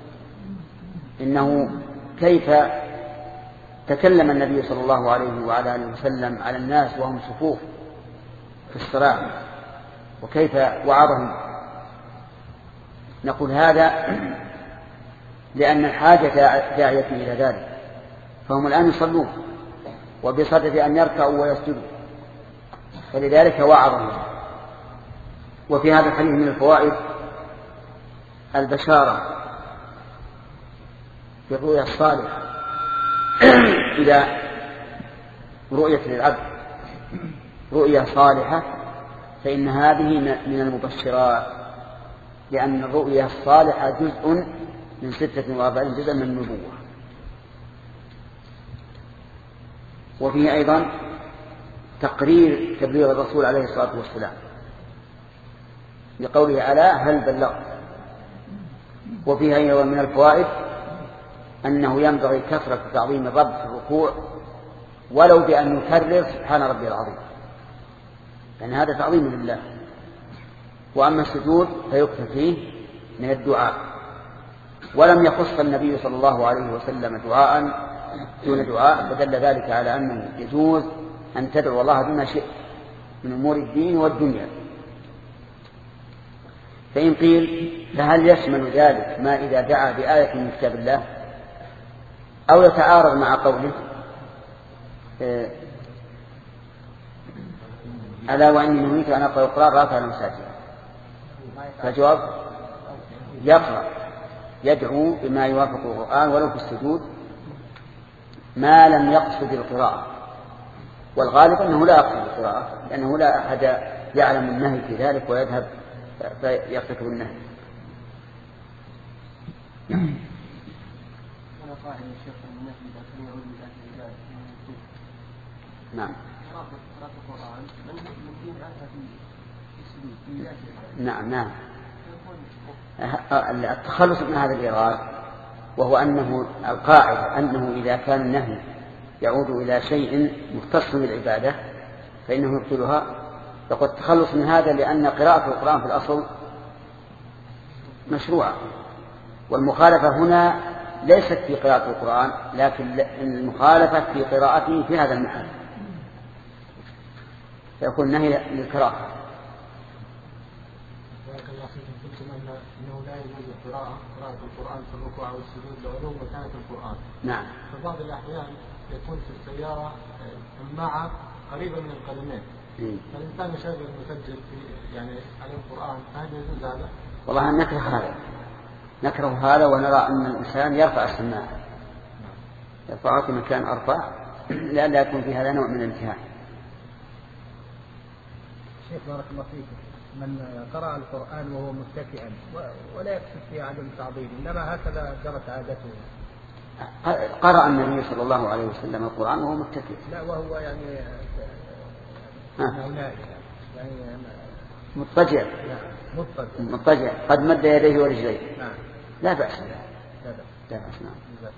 إنه كيف تكلم النبي صلى الله عليه وعلى آله وسلم على الناس وهم صفوف في الصلاة وكيف وعظهم. نقول هذا لأن الحاجة داعية إلى ذلك، فهم الآن يصلون وبصدد أن يركعوا ويسجدوا، فلذلك وعظهم. وفي هذا الحديث من الفوائد البشارة بالرؤيا الصالحة إذا رؤية للعبد رؤيا صالحة فإن هذه من المبشرات، لأن الرؤيا الصالحة جزء من ستة وأربعين جزءا من النبوة. وفيه أيضا تقرير تبليغ الرسول عليه الصلاة والسلام لقوله ألا هل بلغت. وفيها أيضا من الفوائد أنه ينبغي كثرة تعظيم الرب في الركوع ولو بأن يكرر سبحان ربي العظيم، لأن يعني هذا تعظيم لله. وأما السجود فيكثر فيه من الدعاء، ولم يخص النبي صلى الله عليه وسلم دعاء دون دعاء، فدل ذلك على أنه يجوز أن تدعو الله بما شئت من أمور الدين والدنيا. فإن قيل فهل يشمل ذلك ما إذا دعا بآية من كتاب الله أو يتعارض مع قوله ألا وإني نهيت أن أقرأ القرآن راكعا وساجدا؟ فجواب يقرأ يدعو بما يوافق القرآن ولو في السجود ما لم يقصد القراءة، والغالب أنه لا يقصد القراءة لأنه لا أحد يعلم النهي في ذلك ويذهب فيرتكب النهي. نعم نعم نعم التخلص من هذا الإيراد وهو أنه القاعدة أنه إذا كان النهي يعود إلى شيء مختص بالعبادة فإنه يبطلها. فقد تخلص من هذا لأن قراءة القرآن في الأصل مشروعة. والمخالفة هنا ليست في قراءة القرآن، لكن المخالفة في قراءته في هذا المحل، فيكون نهي للكراهة. أنه لا يجوز قراءة قراءة القرآن في الركوع والسجود لعلو مكانة القرآن. نعم. في بعض الأحيان يكون في السيارة سماعة قريبة من القدمين، فالإنسان يشغل مسجل في يعني على القرآن، فهل يجوز هذا؟ والله نكره هذا، نكره هذا ونرى أن الإنسان يرفع السماعة، يرفعها في مكان أرفع لئلا يكون في هذا نوع من الامتهان. شيخ بارك الله فيكم، من قرأ القرآن وهو متكئا ولا يقصد في عدم تعظيم، إنما هكذا جرت عادته. قرأ النبي صلى الله عليه وسلم القرآن وهو متكئ. لا وهو يعني يعني مضطجع. مضطجع. مضطجع قد مد يديه ورجليه. نعم. لا بأس. لا بأس. نعم.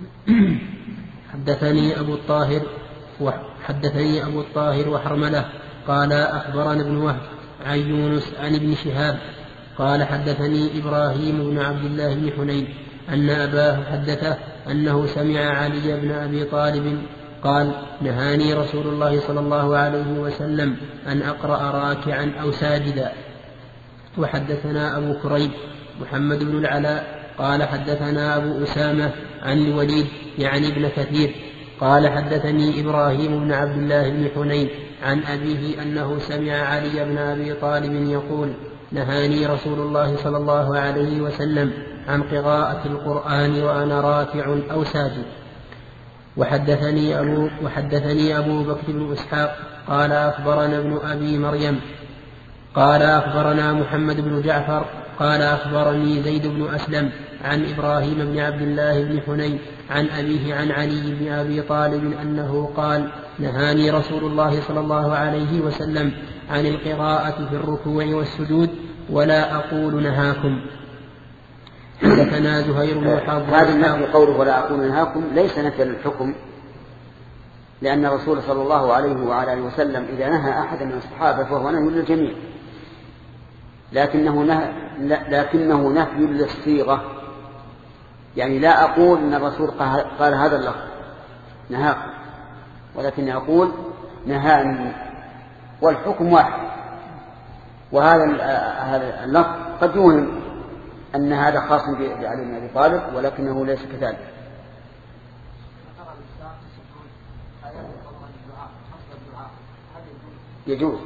حدثني أبو الطاهر وحدثني أبو الطاهر وحرملة قال أخبرنا ابن وهب عن يونس عن ابن شهاب قال حدثني إبراهيم بن عبد الله بن حنين أن أباه حدثه أنه سمع علي بن أبي طالب قال نهاني رسول الله صلى الله عليه وسلم أن أقرأ راكعا أو ساجدا. وحدثنا أبو كريب محمد بن العلاء قال حدثنا أبو أسامة عن الوليد يعني ابن كثير قال حدثني إبراهيم بن عبد الله بن حنين عن أبيه أنه سمع علي بن أبي طالب يقول نهاني رسول الله صلى الله عليه وسلم عن قراءة القرآن وأنا راكع أو ساجد. وحدثني أبو, وحدثني أبو بكر بن إسحاق قال أخبرنا ابن أبي مريم قال أخبرنا محمد بن جعفر قال أخبرني زيد بن أسلم عن إبراهيم بن عبد الله بن حنين عن أبيه عن علي بن أبي طالب أنه قال نهاني رسول الله صلى الله عليه وسلم عن القراءة في الركوع والسجود ولا أقول نهاكم. حدثنا زهير بن حرب. هذا النهي قوله ولا أقول نهاكم ليس نفيا للحكم، لأن الرسول صلى الله عليه وعلى آله وسلم إذا نهى أحد من الصحابة فهو نهي للجميع، لكنه نهي, لكنه نفي للصيغة، يعني لا أقول أن الرسول قال هذا اللفظ نهاكم، ولكن أقول نهاني، والحكم واحد. وهذا اللفظ قد يوهم أن هذا خاص بعلي بن أبي طالب ولكنه ليس كذلك. يجوز.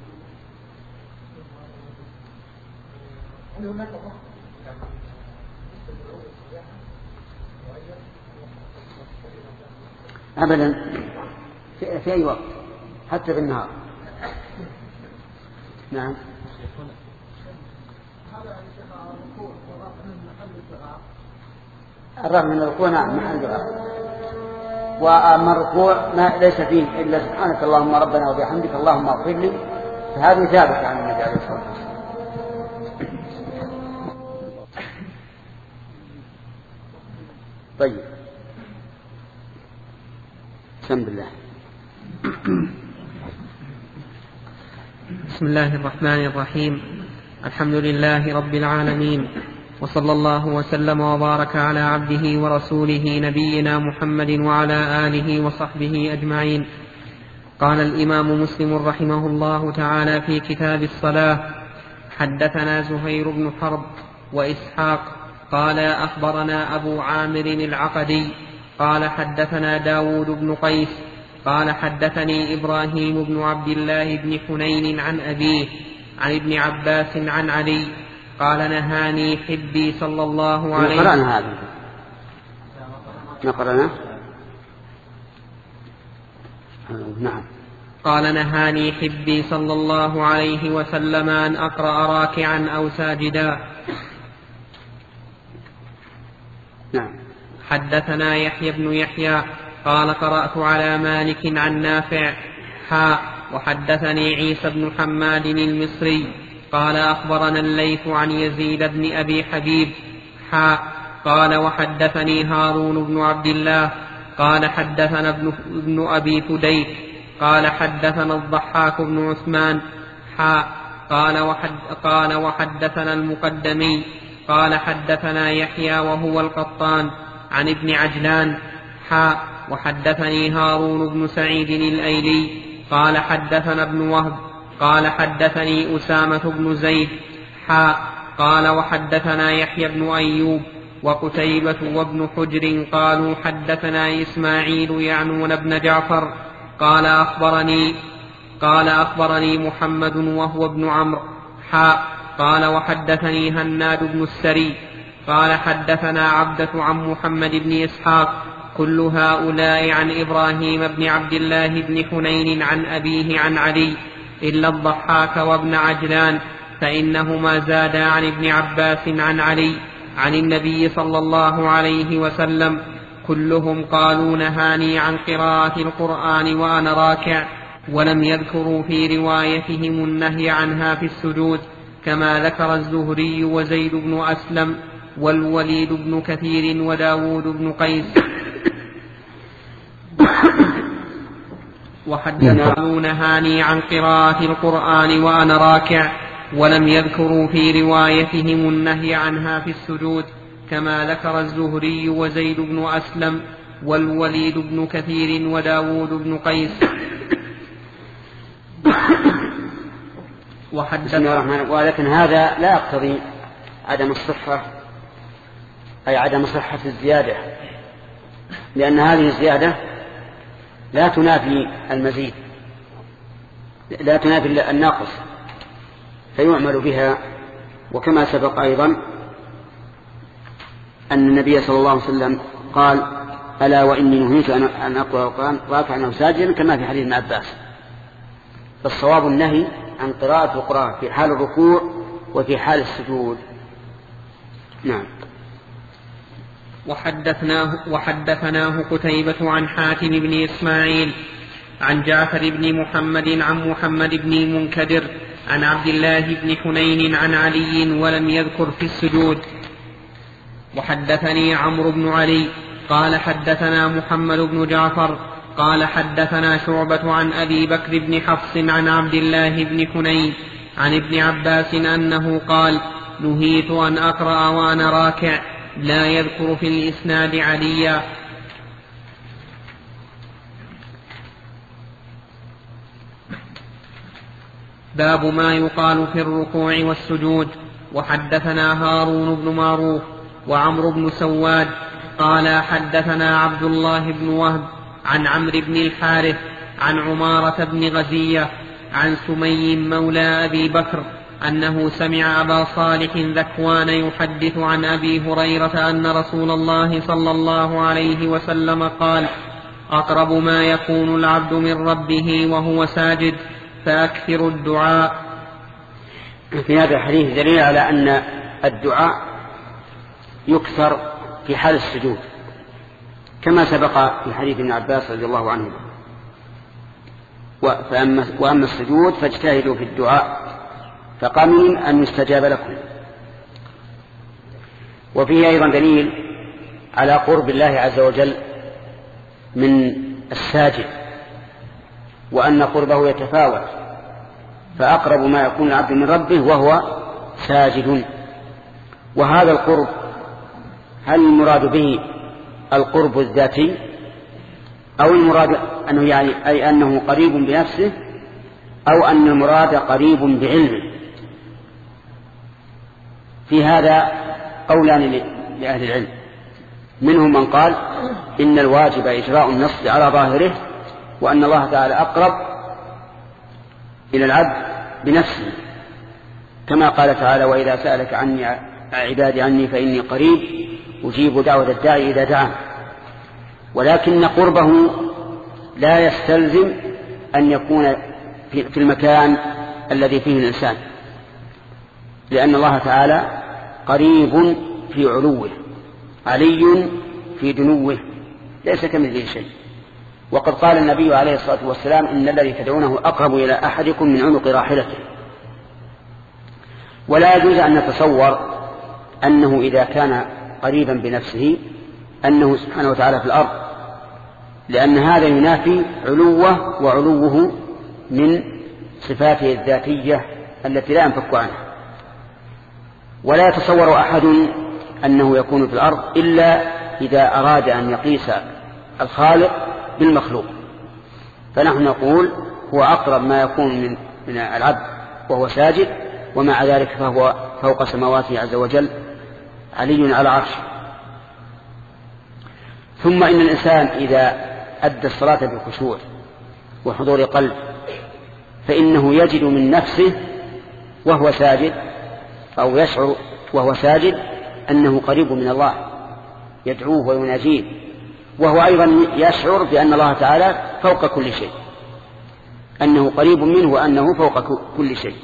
أبدا في, في أي وقت حتى في النهار. نعم. الرغم من الركوع نعم محل دعاء، وأما الركوع ما ليس فيه إلا سبحانك اللهم ربنا وبحمدك اللهم اغفر لي، فهذه ثابتة عن النبي عليه الصلاة والسلام. طيب بسم الله. بسم الله الرحمن الرحيم. الحمد لله رب العالمين، وصلى الله وسلم وبارك على عبده ورسوله نبينا محمد وعلى آله وصحبه أجمعين. قال الإمام مسلم رحمه الله تعالى في كتاب الصلاة: حدثنا زهير بن حرب وإسحاق قال أخبرنا أبو عامر العقدي قال حدثنا داود بن قيس قال حدثني إبراهيم بن عبد الله بن حنين عن أبيه عن ابن عباس عن علي قال نهاني حبي صلى الله عليه وسلم. نقرأنا هذا نقرأنا نعم. قال نهاني حبي صلى الله عليه وسلم أن أقرأ راكعا أو ساجدا. نعم. حدثنا يحيى بن يحيى قال قرأت على مالك عن نافع حاء وحدثني عيسى بن حماد المصري قال أخبرنا الليث عن يزيد بن أبي حبيب حاء قال وحدثني هارون بن عبد الله قال حدثنا ابن, ابن أبي فديك قال حدثنا الضحاك بن عثمان حاء قال, وحد قال وحدثنا المقدمي قال حدثنا يحيى وهو القطان عن ابن عجلان حاء وحدثني هارون بن سعيد الأيلي قال حدثنا ابن وهب قال حدثني أسامة بن زيد حاء قال وحدثنا يحيى بن أيوب وقتيبة وابن حجر قالوا حدثنا إسماعيل يعنون بن جعفر قال أخبرني قال أخبرني محمد وهو ابن عمرو حاء قال وحدثني هناد بن السري قال حدثنا عبدة عن محمد بن إسحاق كل هؤلاء عن إبراهيم بن عبد الله بن حنين عن أبيه عن علي إلا الضحاك وابن عجلان فإنهما زادا عن ابن عباس عن علي عن النبي صلى الله عليه وسلم كلهم قالوا نهاني عن قراءة القرآن وأنا راكع ولم يذكروا في روايتهم النهي عنها في السجود كما ذكر الزهري وزيد بن أسلم والوليد بن كثير وداود بن قيس وحدثوا نهاني عن قراءة القرآن وأنا راكع ولم يذكروا في روايتهم النهي عنها في السجود كما ذكر الزهري وزيد بن أسلم والوليد بن كثير وداود بن قيس. بسم الله الرحمن الرحيم. ولكن هذا لا يقتضي عدم الصحة أي عدم صحة الزيادة، لأن هذه الزيادة لا تنافي المزيد لا تنافي الناقص فيعمل بها. وكما سبق أيضا أن النبي صلى الله عليه وسلم قال ألا وإني نهيت أن أقرأ القرآن راكعا أو ساجدا كما في حديث ابن عباس. فالصواب النهي عن قراءة القرآن في حال الركوع وفي حال السجود. نعم. وحدثناه, وحدثناه قتيبة عن حاتم بن إسماعيل عن جعفر بن محمد عن محمد بن منكدر عن عبد الله بن حنين عن علي ولم يذكر في السجود. وحدثني عمرو بن علي قال حدثنا محمد بن جعفر قال حدثنا شعبة عن أبي بكر بن حفص عن عبد الله بن حنين عن ابن عباس أنه قال نهيت أن أقرأ وأنا راكع لا يذكر في الإسناد عليا. باب ما يقال في الركوع والسجود. وحدثنا هارون بن معروف وعمرو بن سواد قال حدثنا عبد الله بن وهب عن عمرو بن الحارث عن عمارة بن غزية عن سمي مولى أبي بكر أنه سمع أبا صالح ذكوان يحدث عن أبي هريرة أن رسول الله صلى الله عليه وسلم قال أقرب ما يكون العبد من ربه وهو ساجد فأكثر الدعاء. في هذا الحديث دليل على أن الدعاء يكثر في حال السجود كما سبق في حديث ابن عباس رضي الله عنه. وأما السجود فاجتهدوا في الدعاء فقمن أن يستجاب لكم. وفيه أيضا دليل على قرب الله عز وجل من الساجد وأن قربه يتفاوت، فأقرب ما يكون العبد من ربه وهو ساجد. وهذا القرب هل المراد به القرب الذاتي أو المراد أنه يعني أي أنه قريب بنفسه أو أن المراد قريب بعلمه؟ في هذا قولان لأهل العلم، منهم من قال إن الواجب إجراء النص على ظاهره وأن الله تعالى أقرب إلى العبد بنفسه كما قال تعالى وإذا سألك عني عبادي عني فإني قريب أجيب دعوة الداعي إذا دعان. ولكن قربه لا يستلزم أن يكون في المكان الذي فيه الإنسان، لأن الله تعالى قريب في علوه علي في دنوه ليس كمثله شيء. وقد قال النبي عليه الصلاة والسلام إن الذي تدعونه أقرب إلى أحدكم من عنق راحلته. ولا يجوز أن نتصور أنه إذا كان قريبا بنفسه أنه سبحانه وتعالى في الأرض، لأن هذا ينافي علوه وعلوه من صفاته الذاتية التي لا ينفك عنها. ولا يتصور أحد أنه يكون في الأرض إلا إذا أراد أن يقيس الخالق بالمخلوق. فنحن نقول هو أقرب ما يكون من, من العبد وهو ساجد، ومع ذلك فهو فوق سماواته عز وجل علي على عرشه. ثم إن الإنسان إذا أدى الصلاة بخشوع وحضور قلب فإنه يجد من نفسه وهو ساجد أو يشعر وهو ساجد أنه قريب من الله يدعوه ويناجيه، وهو أيضا يشعر بأن الله تعالى فوق كل شيء، أنه قريب منه وأنه فوق كل شيء.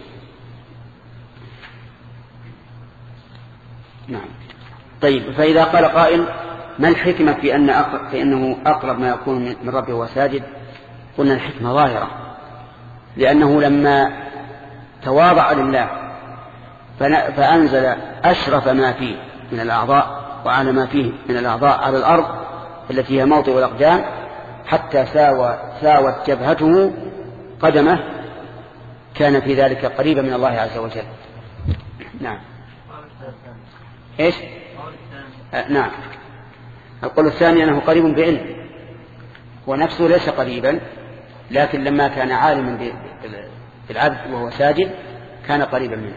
نعم. طيب، فإذا قال قائل ما الحكمة في, أن أقرب في أنه أقرب ما يكون من ربه وساجد؟ قلنا الحكمة ظاهرة، لأنه لما تواضع لله فأنزل أشرف ما فيه من الأعضاء وعلى ما فيه من الأعضاء على الأرض التي هي موطئ الأقدام، حتى ساوى ساوت جبهته قدمه، كان في ذلك قريبا من الله عز وجل. نعم. إيش؟ آه نعم. القول الثاني أنه قريب بعلم، ونفسه ليس قريبا، لكن لما كان عالما بالعبد وهو ساجد كان قريبا منه.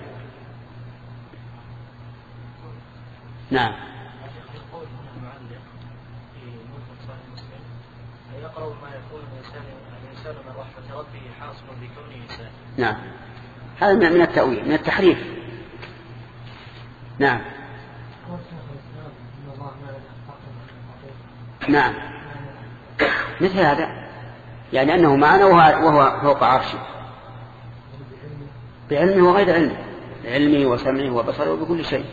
نعم. يقرأ ما يكون الإنسان من رحمة ربه حاصل بكونه إنسان. نعم، هذا من التأويل، من التحريف. نعم. نعم، مثل هذا، يعني أنه معنا وهو فوق عرشه بعلمه وغير علمه، علمه وسمعه وبصره وبكل شيء.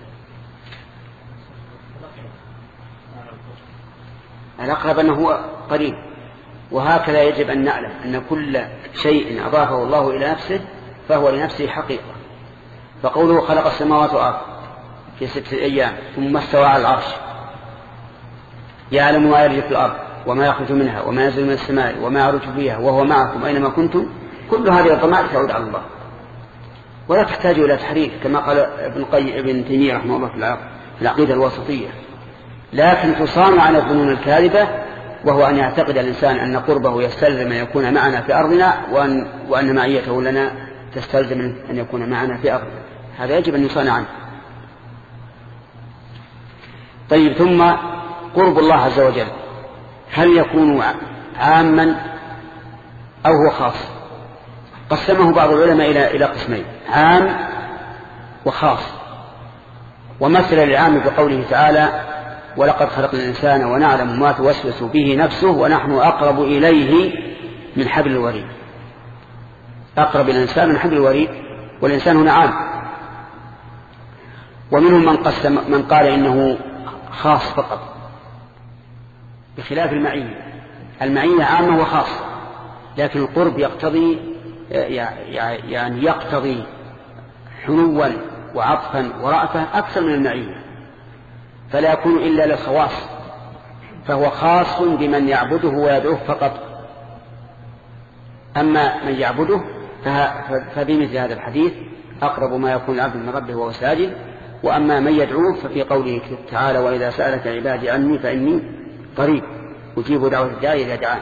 الأقرب أنه هو قريب. وهكذا يجب أن نعلم أن كل شيء أضافه الله إلى نفسه فهو لنفسه حقيقة. فقوله خلق السماوات والأرض في ستة أيام ثم استوى على العرش، يعلم ما يرجع في الأرض وما يخرج منها وما ينزل من السماء وما يعرج فيها وهو معكم أينما كنتم، كل هذه الضمائر تعود على الله ولا تحتاج إلى تحريف كما قال ابن القيم ابن تيمية رحمه الله في العقيدة الوسطية، لكن تصان عن الظنون الكاذبة، وهو أن يعتقد الإنسان أن قربه يستلزم أن يكون معنا في أرضنا، وأن, وأن معيته لنا تستلزم أن يكون معنا في أرضنا. هذا يجب أن يصان عنه. طيب، ثم قرب الله عز وجل هل يكون عاما أو هو خاص؟ قسمه بعض العلماء إلى إلى قسمين، عام وخاص. ومثل العام بقوله تعالى ولقد خلقنا الإنسان ونعلم ما توسوس به نفسه ونحن أقرب إليه من حبل الوريد. أقرب الإنسان من حبل الوريد، والإنسان هنا عام. ومنهم من قسم من قال إنه خاص فقط بخلاف المعية. المعية عامة وخاصة، لكن القرب يقتضي يعني يقتضي حنوا وعطفا ورأفة أكثر من المعية، فلا يكون إلا للخواص، فهو خاص بمن يعبده ويدعوه فقط. أما من يعبده فبمثل هذا الحديث أقرب ما يكون العبد من ربه وهو ساجد. وأما من يدعوه ففي قوله تعالى وإذا سألك عبادي عني فإني قريب أجيب دعوة الداعي إذا دعان.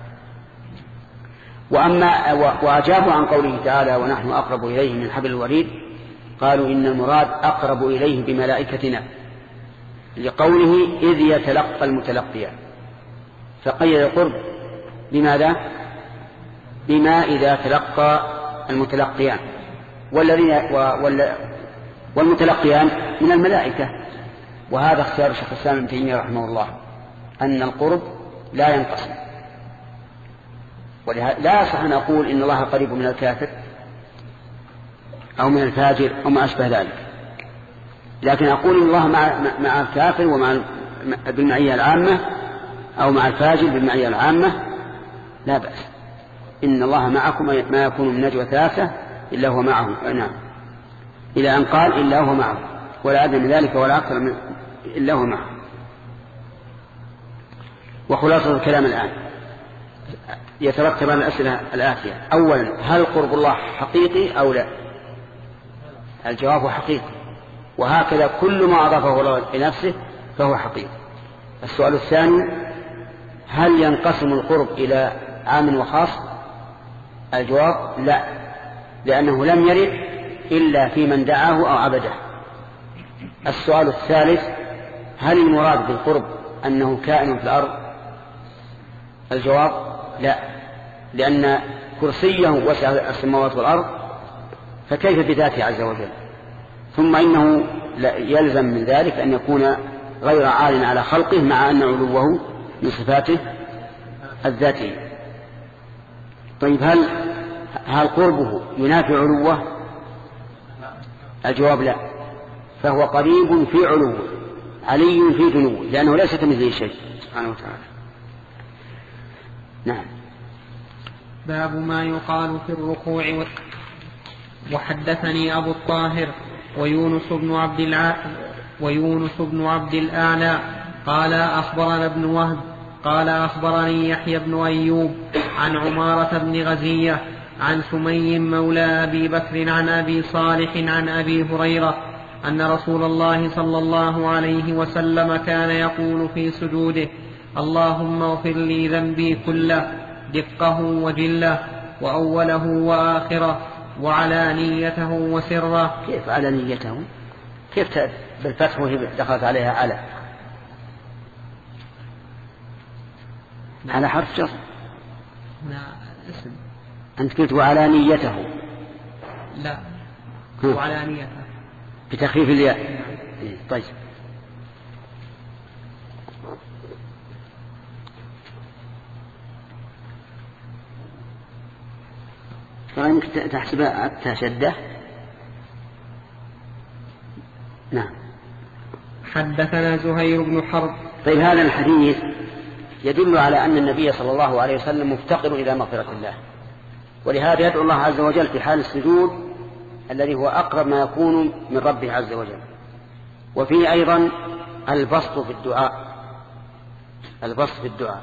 وأما وأجابوا عن قوله تعالى ونحن أقرب إليه من حبل الوريد، قالوا إن المراد أقرب إليه بملائكتنا، لقوله إذ يتلقى المتلقيان، فقيد القرب بماذا؟ بما إذا تلقى المتلقيان، والذين والمتلقيان من الملائكة. وهذا اختيار شيخ الإسلام ابن تيمية رحمه الله، أن القرب لا ينقسم. لا يصح أن أقول إن الله قريب من الكافر أو من الفاجر أو ما أشبه ذلك، لكن أقول إن الله مع, مع الكافر ومع بالمعية العامة، أو مع الفاجر بالمعية العامة، لا بأس. إن الله معكم ما يكون من نجوى ثلاثة إلا هو معه. نعم، إلى أن قال إلا هو معه، ولا أدنى من ذلك ولا أكثر من إلا هو معه. وخلاصة الكلام الآن يترتب على الأسئلة الآتية. أولا، هل قرب الله حقيقي أو لا؟ الجواب حقيقي، وهكذا كل ما أضافه الله لنفسه فهو حقيقي. السؤال الثاني: هل ينقسم القرب إلى عام وخاص؟ الجواب: لا، لأنه لم يرد إلا في من دعاه أو عبده. السؤال الثالث: هل المراد بالقرب أنه كائن في الأرض؟ الجواب: لا، لأن كرسيه وسع السماوات والأرض، فكيف بذاته عز وجل؟ ثم إنه يلزم من ذلك أن يكون غير عال على خلقه، مع أن علوه من صفاته الذاتية. طيب، هل هل قربه ينافي علوه؟ الجواب: لا، فهو قريب في علوه، علي في دنوه، لأنه ليس كمثله شيء سبحانه وتعالى. نعم. باب ما يقال في الركوع. وحدثني أبو الطاهر ويونس بن عبد الع... ويونس بن عبد الأعلى قال أخبرنا ابن وهب قال أخبرني يحيى بن أيوب عن عمارة بن غزية عن سمي مولى أبي بكر عن أبي صالح عن أبي هريرة أن رسول الله صلى الله عليه وسلم كان يقول في سجوده: اللهم اغفر لي ذنبي كله، دقه وجله، وأوله وآخره، وعلانيته وسره. كيف علانيته؟ كيف بالفتح وهي دخلت عليها على على حرف جر؟ لا، اسم. أنت قلت وعلانيته. لا، وعلانيته بتخفيف الياء. طيب، فيمكن تحسبها التشدة. نعم. حدثنا زهير بن حرب. طيب، هذا الحديث يدل على أن النبي صلى الله عليه وسلم مفتقر إلى مغفرة الله، ولهذا يدعو الله عز وجل في حال السجود الذي هو أقرب ما يكون من ربه عز وجل. وفيه أيضا البسط في الدعاء، البسط في الدعاء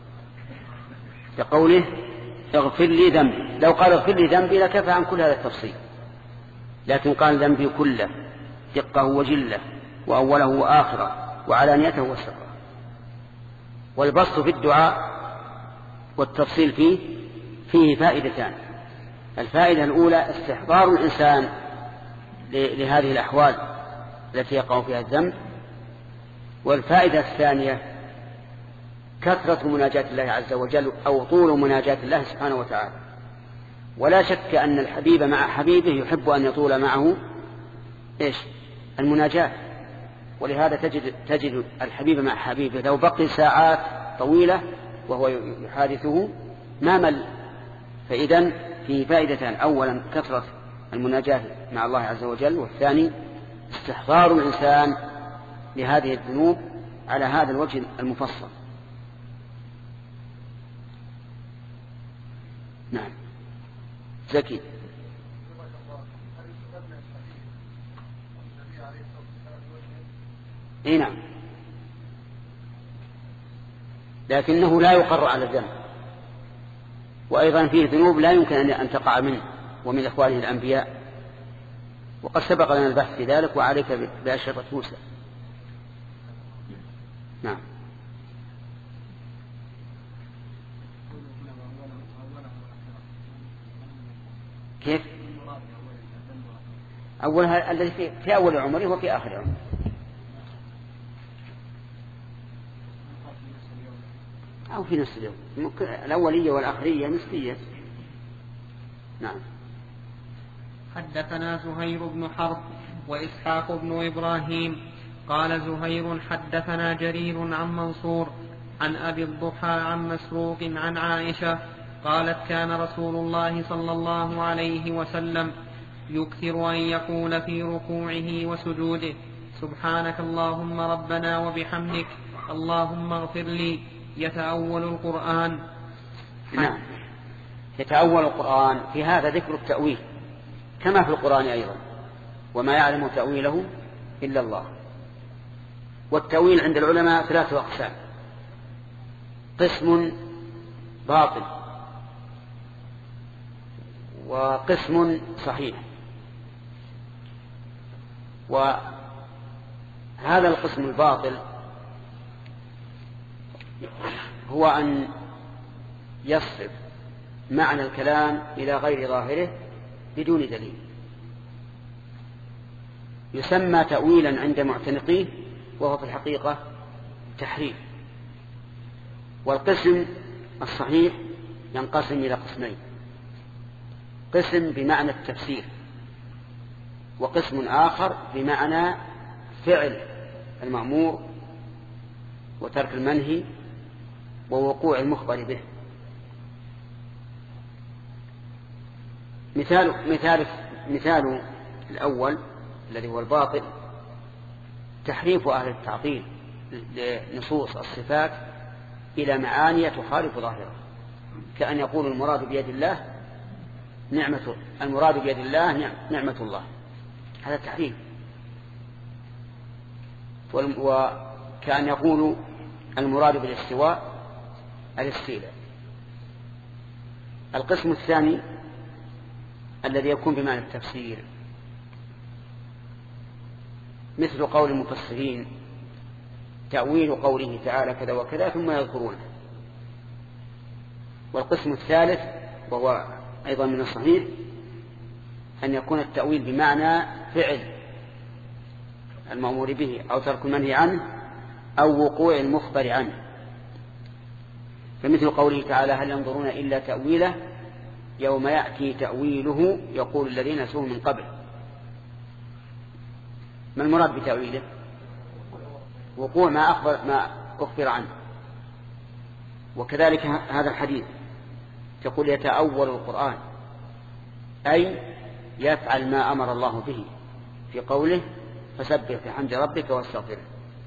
كقوله: اغفر لي ذنبي. لو قال اغفر لي ذنبي لكفى عن كل هذا التفصيل، لكن قال ذنبي كله، دقه وجله، وأوله وآخره، وعلانيته وسره. والبسط في الدعاء والتفصيل فيه فيه فائدتان. الفائدة الأولى استحضار الإنسان لهذه الأحوال التي يقع فيها الذنب. والفائدة الثانية كثرة مناجاة الله عز وجل أو طول مناجاة الله سبحانه وتعالى. ولا شك أن الحبيب مع حبيبه يحب أن يطول معه إيش؟ المناجاة. ولهذا تجد, تجد الحبيب مع حبيبه لو بقي ساعات طويلة وهو يحادثه ما مل. فإذن في فائدتان: أولا كثرة المناجاة مع الله عز وجل، والثاني استحضار الإنسان لهذه الذنوب على هذا الوجه المفصل. نعم. زكي. اي نعم، لكنه لا يقر على الذنب. وأيضا فيه ذنوب لا يمكن أن تقع منه ومن إخوانه الأنبياء، وقد سبق لنا البحث في ذلك، وعليك بأشرطة موسى. نعم. كيف؟ أولها الذي في أول عمره وفي آخر عمره. أو في نفس اليوم، الأولية والآخرية نسبية. نعم. حدثنا زهير بن حرب وإسحاق بن إبراهيم قال زهير حدثنا جرير عن منصور عن أبي الضحى عن مسروق عن عائشة قالت: كان رسول الله صلى الله عليه وسلم يكثر أن يقول في ركوعه وسجوده: سبحانك اللهم ربنا وبحمدك، اللهم اغفر لي. يتأول القرآن. نعم، يتأول القرآن. في هذا ذكر التأويل كما في القرآن أيضا، وما يعلم تأويله إلا الله. والتأويل عند العلماء ثلاثة أقسام: قسم باطل، وقسم صحيح، هذا القسم الباطل هو أن يصرف معنى الكلام إلى غير ظاهره بدون دليل، يسمى تأويلا عند معتنقيه وهو في الحقيقة تحريف. والقسم الصحيح ينقسم إلى قسمين: قسم بمعنى التفسير، وقسم آخر بمعنى فعل المأمور وترك المنهي ووقوع المخبر به. مثال مثال مثال الأول الذي هو الباطل تحريف أهل التعطيل لنصوص الصفات إلى معاني تخالف ظاهرة، كأن يقول المراد بيد الله نعمة المراد بيد الله نعمة الله، هذا تحريف. وكأن يقول المراد بالاستواء الاستيلاء. القسم الثاني الذي يكون بمعنى التفسير مثل قول المفسرين تأويل قوله تعالى كذا وكذا ثم يذكرونه. والقسم الثالث وهو أيضا من الصحيح أن يكون التأويل بمعنى فعل المأمور به أو ترك المنهي عنه أو وقوع المخبر عنه، فمثل قوله تعالى هل ينظرون إلا تأويله يوم يأتي تأويله يقول الذين نسوه من قبل. ما المراد بتأويله؟ وقوع ما أخبر, ما أخبر عنه. وكذلك هذا الحديث تقول يتأول القرآن أي يفعل ما أمر الله به في قوله فسبح بحمد ربك واستغفره.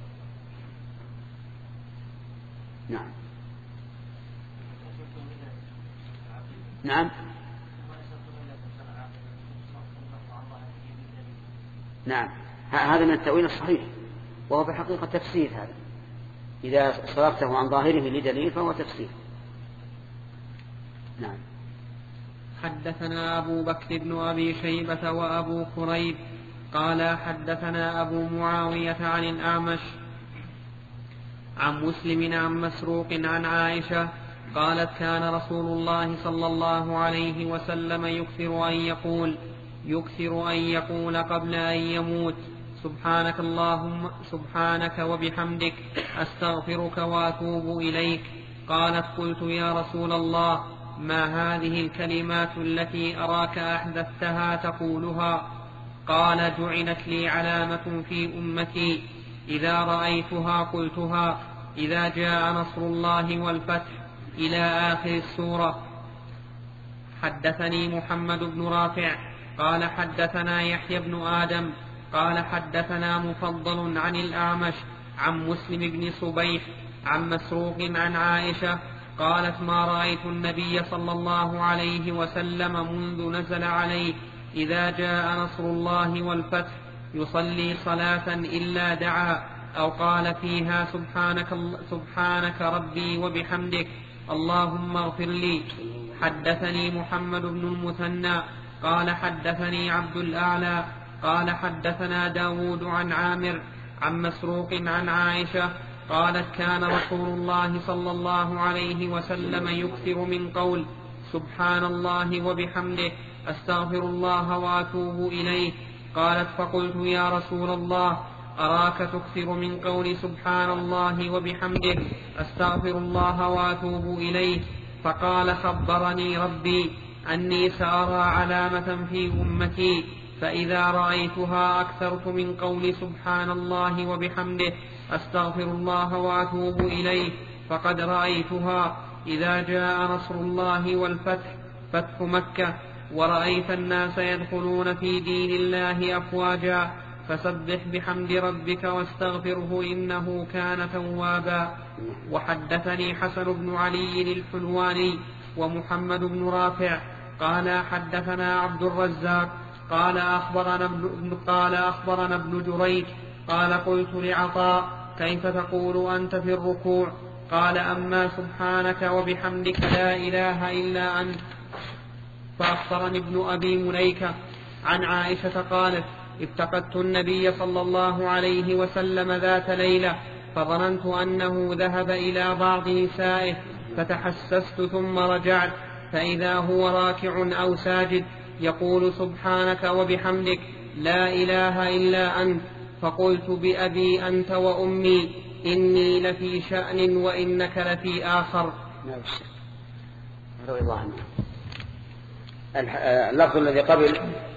نعم نعم نعم هذا من التأويل الصحيح وهو بحقيقة تفسير. هذا إذا صرفته عن ظاهره لدليل فهو تفسير. نعم. حدثنا أبو بكر بن أبي شيبة وأبو كريب قال حدثنا أبو معاوية عن الأعمش عن مسلم عن مسروق عن عائشة قالت كان رسول الله صلى الله عليه وسلم يكثر أن يقول يكثر أن يقول قبل أن يموت سبحانك اللهم سبحانك وبحمدك أستغفرك وأتوب إليك. قالت قلت يا رسول الله ما هذه الكلمات التي أراك أحدثتها تقولها؟ قال جعلت لي علامة في أمتي إذا رأيتها قلتها إذا جاء نصر الله والفتح إلى آخر السورة. حدثني محمد بن رافع قال حدثنا يحيى بن آدم قال حدثنا مفضل عن الأعمش عن مسلم بن صبيح عن مسروق عن عائشة قالت ما رأيت النبي صلى الله عليه وسلم منذ نزل عليه إذا جاء نصر الله والفتح يصلي صلاة إلا دعا أو قال فيها سبحانك, سبحانك ربي وبحمدك اللهم اغفر لي. حدثني محمد بن المثنى قال حدثني عبد الأعلى قال حدثنا داود عن عامر عن مسروق عن عائشة قالت كان رسول الله صلى الله عليه وسلم يكثر من قول سبحان الله وبحمده أستغفر الله وأتوب إليه. قالت فقلت يا رسول الله أراك تكثر من قول سبحان الله وبحمده أستغفر الله وأتوب إليه. فقال خبرني ربي أني سأرى علامة في أمتي فإذا رأيتها أكثرت من قول سبحان الله وبحمده أستغفر الله وأتوب إليه فقد رأيتها إذا جاء نصر الله والفتح فتح مكة ورأيت الناس يدخلون في دين الله أفواجا فسبح بحمد ربك واستغفره إنه كان توابا. وحدثني حسن بن علي الحلواني ومحمد بن رافع قال حدثنا عبد الرزاق قال أخبرنا ابن, قال أخبرنا ابن جريج قال قلت لعطاء كيف تقول أنت في الركوع؟ قال أما سبحانك وبحمدك لا إله إلا أنت. فأخبرني ابن أبي مليكة عن عائشة قالت افتقدت النبي صلى الله عليه وسلم ذات ليلة فظننت أنه ذهب إلى بعض نسائه فتحسست ثم رجعت فإذا هو راكع أو ساجد يقول سبحانك وبحمدك لا إله إلا أنت فقلت بأبي أنت وأمي إني لفي شأن وإنك لفي آخر. اللفظ الذي قبل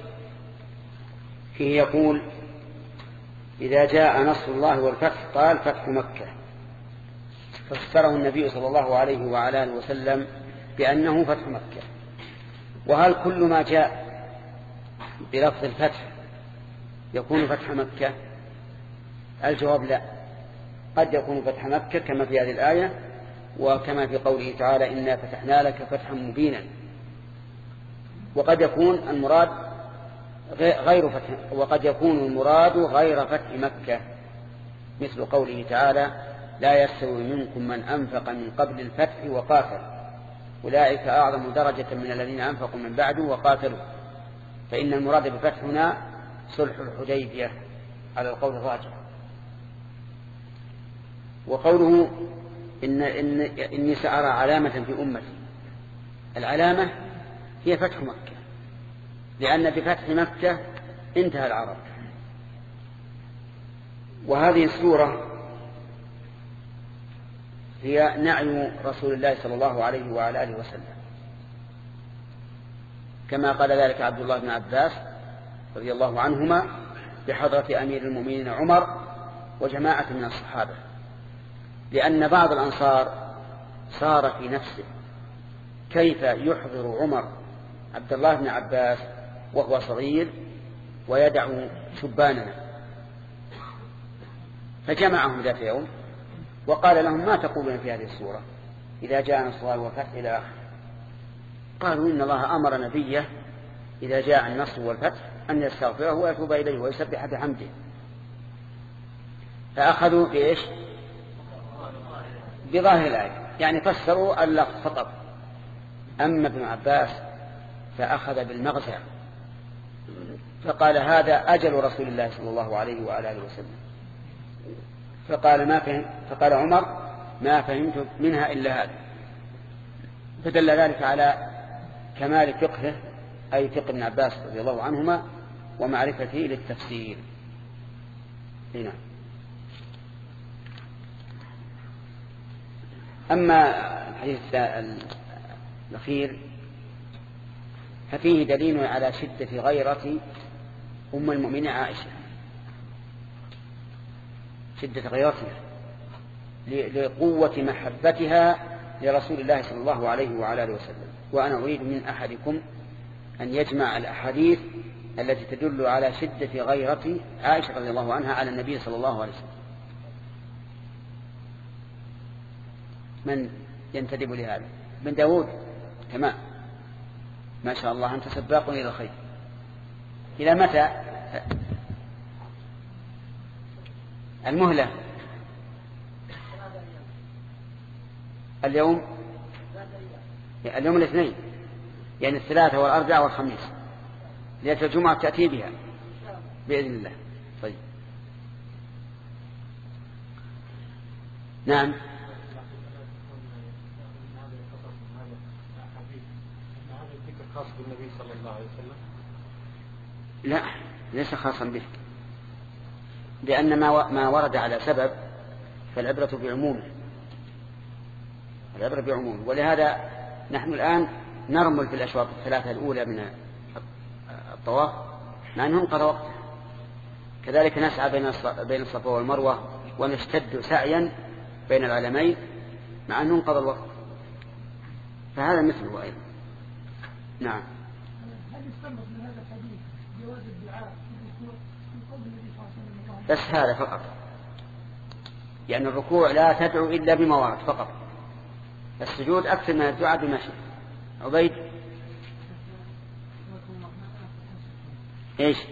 فيه يقول إذا جاء نصر الله والفتح قال فتح مكة، فسره النبي صلى الله عليه وعلى آله وسلم بأنه فتح مكة. وهل كل ما جاء بلفظ الفتح يكون فتح مكة؟ الجواب لا، قد يكون فتح مكة كما في هذه الآية وكما في قوله تعالى إنا فتحنا لك فتحا مبينا، وقد يكون المراد غير فتح، وقد يكون المراد غير فتح مكة، مثل قوله تعالى لا يستوي منكم من أنفق من قبل الفتح وقاتل أولئك أعظم درجة من الذين أنفقوا من بعد وقاتلوا، فإن المراد بفتح هنا صلح الحديبية على القول الراجح. وقوله إن إن إني سأرى علامة في أمتي، العلامة هي فتح مكة، لأن بفتح مكة انتهى العرب. وهذه السورة هي نعي رسول الله صلى الله عليه وعلى آله وسلم، كما قال ذلك عبد الله بن عباس رضي الله عنهما بحضرة أمير المؤمنين عمر وجماعة من الصحابة، لأن بعض الأنصار صار في نفسه كيف يحضر عمر عبد الله بن عباس وهو صغير ويدع شباننا، فجمعهم ذات يوم وقال لهم ما تقولون في هذه السورة إذا جاء نصر الله والفتح إلى آخره؟ قالوا إن الله أمر نبيه إذا جاء النصر والفتح أن يستغفره ويتوب إليه ويسبح بحمده، فأخذوا بإيش؟ بظاهر الآية، يعني فسروا اللفظ فقط. أما ابن عباس فأخذ بالمغزى فقال هذا أجل رسول الله صلى الله عليه وآله وسلم، فقال ما فهم، فقال عمر ما فهمت منها إلا هذا، فدل ذلك على كمال فقهه أي فقه ابن عباس رضي الله عنهما ومعرفته للتفسير. هنا أما الحديث الأخير ففيه دليل على شدة غيرة أم المؤمنين عائشة، شدة غيرتها لقوة محبتها لرسول الله صلى الله عليه وعلى آله وسلم. وأنا أريد من أحدكم أن يجمع الأحاديث التي تدل على شدة غيرة عائشة رضي الله عنها على النبي صلى الله عليه وسلم. من ينتدب لهذا؟ بن داود؟ تمام، ما شاء الله أنت سباق إلى الخير. إلى متى المهلة؟ اليوم اليوم الاثنين، يعني الثلاثة والأربعاء والخميس، ليلة الجمعة تأتي بها بإذن الله. طيب نعم. خاص بالنبي صلى الله عليه وسلم؟ لا، ليس خاصا به، لأن ما ورد على سبب فالعبرة بعمومه، العبرة بعمومه. ولهذا نحن الآن نرمل في الأشواط الثلاثة الأولى من الطواف مع أنه انقضى وقته، كذلك نسعى بين الصفا والمروة ونشتد سعيا بين العلمين مع أنه انقضى الوقت، فهذا مثله أيضا. نعم. بس هذا فقط، يعني الركوع لا تدعو إلا بما ورد فقط، السجود أكثر من الدعاء بمشي. عبيد إيش؟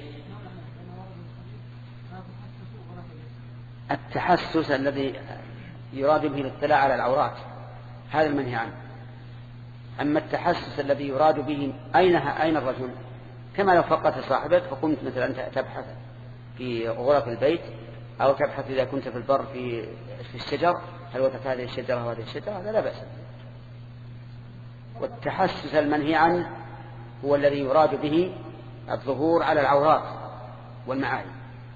التحسس الذي يراد به الاطلاع على العورات هذا المنهي عنه. أما التحسس الذي يراد به أين أين الرجل، كما لو فقدت صاحبك فقمت مثلا تبحث في غرف البيت، أو تبحث إذا كنت في البر في في الشجر هل وجدت هذه الشجرة وهذه الشجرة، هذا لا بأس. والتحسس المنهي عنه هو الذي يراد به الظهور على العورات والمعايب.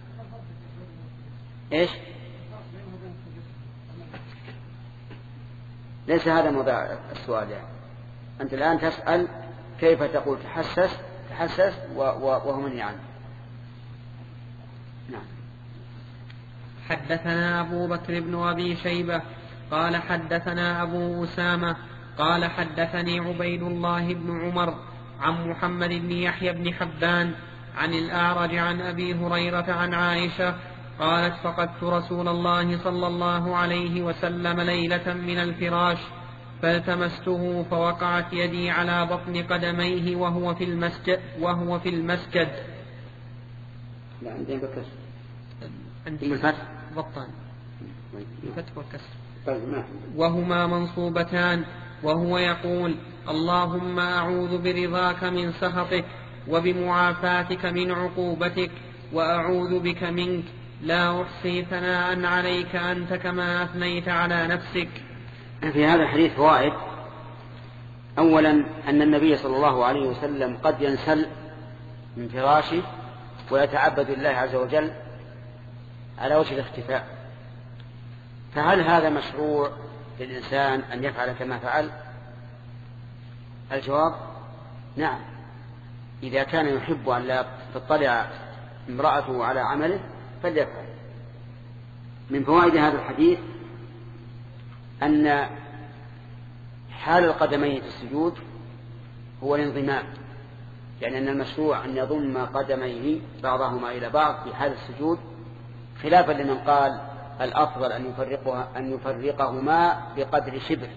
إيش؟ ليس هذا موضوع السؤال يعني. أنت الآن تسأل كيف تقول تحسس تحسس وهو منهي عنه. نعم. حدثنا أبو بكر بن أبي شيبة قال حدثنا أبو أسامة قال حدثني عبيد الله بن عمر عن محمد بن يحيى بن حبان عن الأعرج عن أبي هريرة عن عائشة قالت فقدت رسول الله صلى الله عليه وسلم ليلة من الفراش فالتمسته فوقعت يدي على بطن قدميه وهو في المسجد وهو في المسجد. لا عندي بكسر. عندي الفتح بطان الفتح والكسر. طيب ما وهما منصوبتان وهو يقول اللهم أعوذ برضاك من سخطك وبمعافاتك من عقوبتك وأعوذ بك منك لا أحصي ثناء عليك أنت كما أثنيت على نفسك. في هذا الحديث فوائد. أولا أن النبي صلى الله عليه وسلم قد ينسل من فراشه ويتعبد الله عز وجل على وجه الاختفاء، فهل هذا مشروع للإنسان أن يفعل كما فعل؟ الجواب نعم، إذا كان يحب أن لا تطلع امرأته على عمله فليفعل. من فوائد هذا الحديث أن حال القدمين في السجود هو الانضمام، يعني أن المشروع أن يضم قدميه بعضهما إلى بعض في حال السجود، خلافا لمن قال الأفضل أن يفرقها أن يفرقهما بقدر شبر،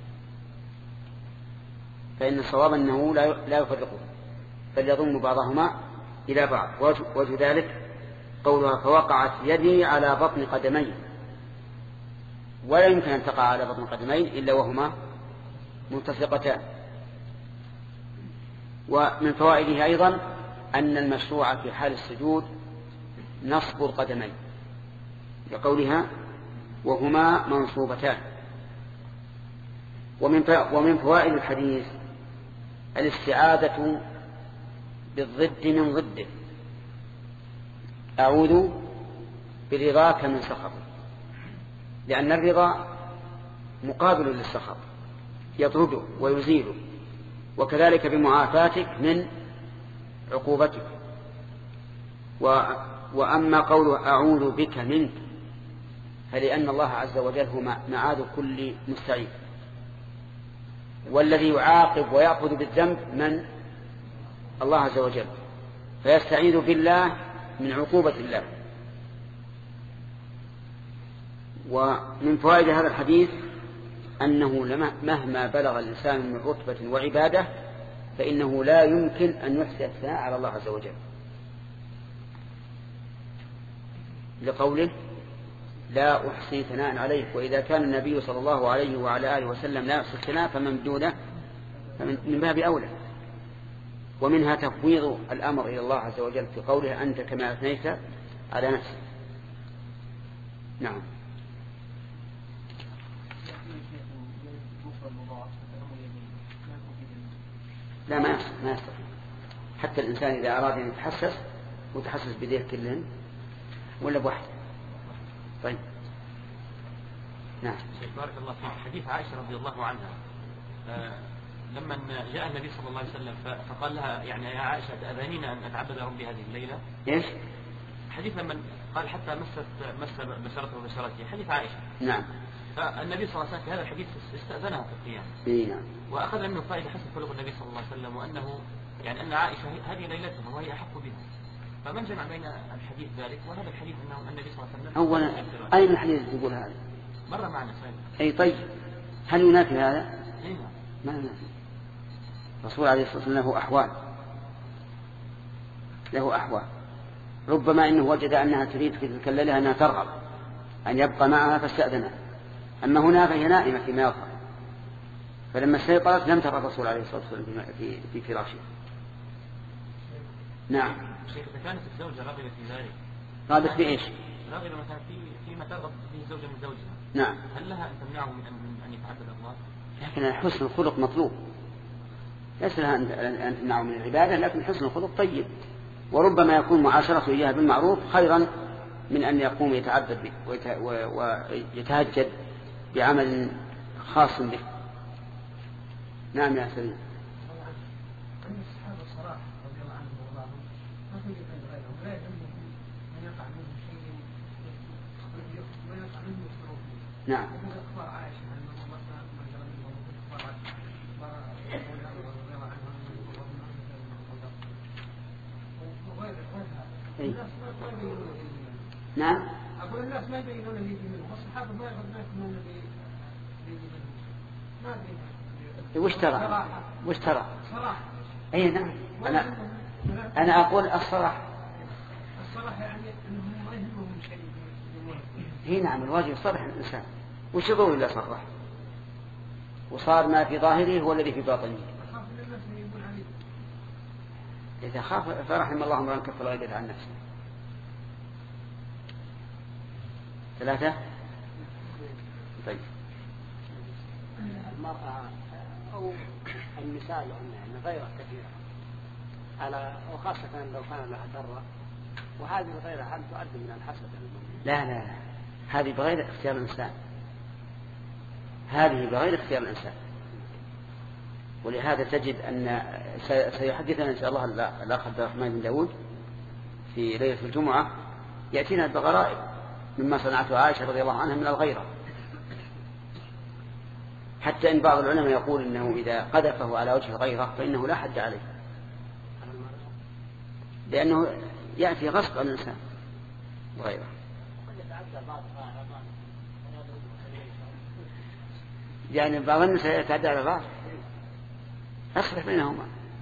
فإن الصواب أنه لا يفرقه بل يضم بعضهما إلى بعض. وجه ذلك قولها فوقعت يدي على بطن قدمي، ولا يمكن أن تقع على بطن قدمين إلا وهما ملتصقتان. ومن فوائده أيضا أن المشروع في حال السجود نصب القدمين لقولها وهما منصوبتان. ومن فوائد الحديث الاستعاذة بالضد من ضده، أعوذ برضاك من سخطك، لأن الرضا مقابل للسخط يطرده ويزيله، وكذلك بمعافاتك من عقوبتك. و وأما قوله أعوذ بك منك فلأن الله عز وجل هو معاذ كل مستعيذ، والذي يعاقب ويأخذ بالذنب من الله عز وجل، فيستعيذ بالله من عقوبة الله. ومن فوائد هذا الحديث أنه مهما بلغ الإنسان من رتبة وعبادة فإنه لا يمكن أن يحسن الثناء على الله عز وجل، لقوله لا أحصي ثناء عليك. وإذا كان النبي صلى الله عليه وعلى آله وسلم لا يحصي الثناء فمن دونه فمن باب أولى. ومنها تفويض الأمر إلى الله عز وجل في قوله أنت كما أثنيت على نفسك. نعم. لا ما يستطيع ما يستطيع حتى الإنسان إذا أراد أن يتحسس وتحسس بيديه كلهن ولا بواحد. طيب نعم. بارك الله فيك. حديث عائشة رضي الله عنها آه لما جاء النبي صلى الله عليه وسلم فقال لها يعني يا عائشة تأذنين أن أتعبد ربي هذه الليلة؟ إيش؟ حديث لما قال حتى مست مس بشرته وبشرته، حديث عائشة. نعم. فالنبي صلى الله عليه وسلم في هذا الحديث استأذنها في القيام. إيه نعم. وأخذ منه فائدة حسن خلق النبي صلى الله عليه وسلم، وأنه يعني أن عائشة هذه ليلتها وهي أحق بها. فمن جمع بين الحديث ذلك وهذا الحديث أنه النبي صلى الله عليه وسلم أولا أين الحديث يقول هذا؟ مرة معنا سائل. أي طيب هل ينافي هذا؟ إيه ما ينافي. الرسول عليه الصلاة والسلام له أحوال له أحوال ربما إنه وجد أنها تريد في تلك الليلة أنها ترغب أن يبقى معها فاستأذنها، أما هنا فهي نائمة فيما يظهر، فلما استيقظت لم ترى الرسول عليه الصلاة والسلام في في فراشه. نعم. شيخ إذا كانت الزوجة راغبة في ذلك رغبت بإيش؟ رغبت مثلا في فيما ترغب فيه زوجة من زوجها. نعم. هل لها أن تمنعه من أن يتعدد الأموال؟ لكن حسن الخلق مطلوب، ليس لها أن تمنعه من العبادة، لكن حسن الخلق طيب، وربما يكون معاشرته إياها بالمعروف خيرا من أن يقوم يتعبد به ويتهجد بعمل خاص به. نعم يا سليم. نعم. إيه؟ نعم. أقول الناس ما يبينون اللي يجي منهم، الصحابة ما يبينون اللي يجي منهم. ما يبينون. وش ترى؟ وش ترى؟ صراحة. أي نعم. أنا أنا أقول الصراحة. الصراحة يعني إنهم ما يهمهم شيء. هي نعم، الواجب يصرح الإنسان. وش يقول إلا صرح؟ وصار ما في ظاهره هو الذي في باطنه. أخاف من الناس يقول عليه. إذا خاف فرحم الله امرأ كف الغيبة عن نفسه. ثلاثة. طيب. المرأة أو النساء يعني غيرة كثيرة على وخاصة لو كان لها ضرة، وهذه الغيرة هل تعد من الحسد؟ لا لا لا، هذه بغير اختيار الإنسان، هذه بغير اختيار الإنسان. ولهذا تجد أن سيحدثنا إن شاء الله الأخ عبد الرحمن بن داود في ليلة الجمعة، يأتينا بغرائب مما صنعته عائشة رضي الله عنها من الغيرة، حتى إن بعض العلماء يقول إنه إذا قذفه على وجه الغيرة فإنه لا حد عليه، لأنه يأتي غصب عن الإنسان غيره. يعني بعض الناس يتعدى على بعض، أصلح بينهما.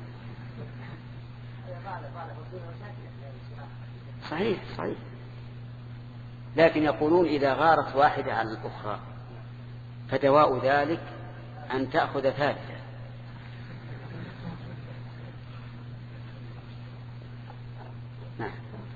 صحيح صحيح، لكن يقولون إذا غارت واحدة على الأخرى فدواء ذلك أن تأخذ ثالثة. نعم.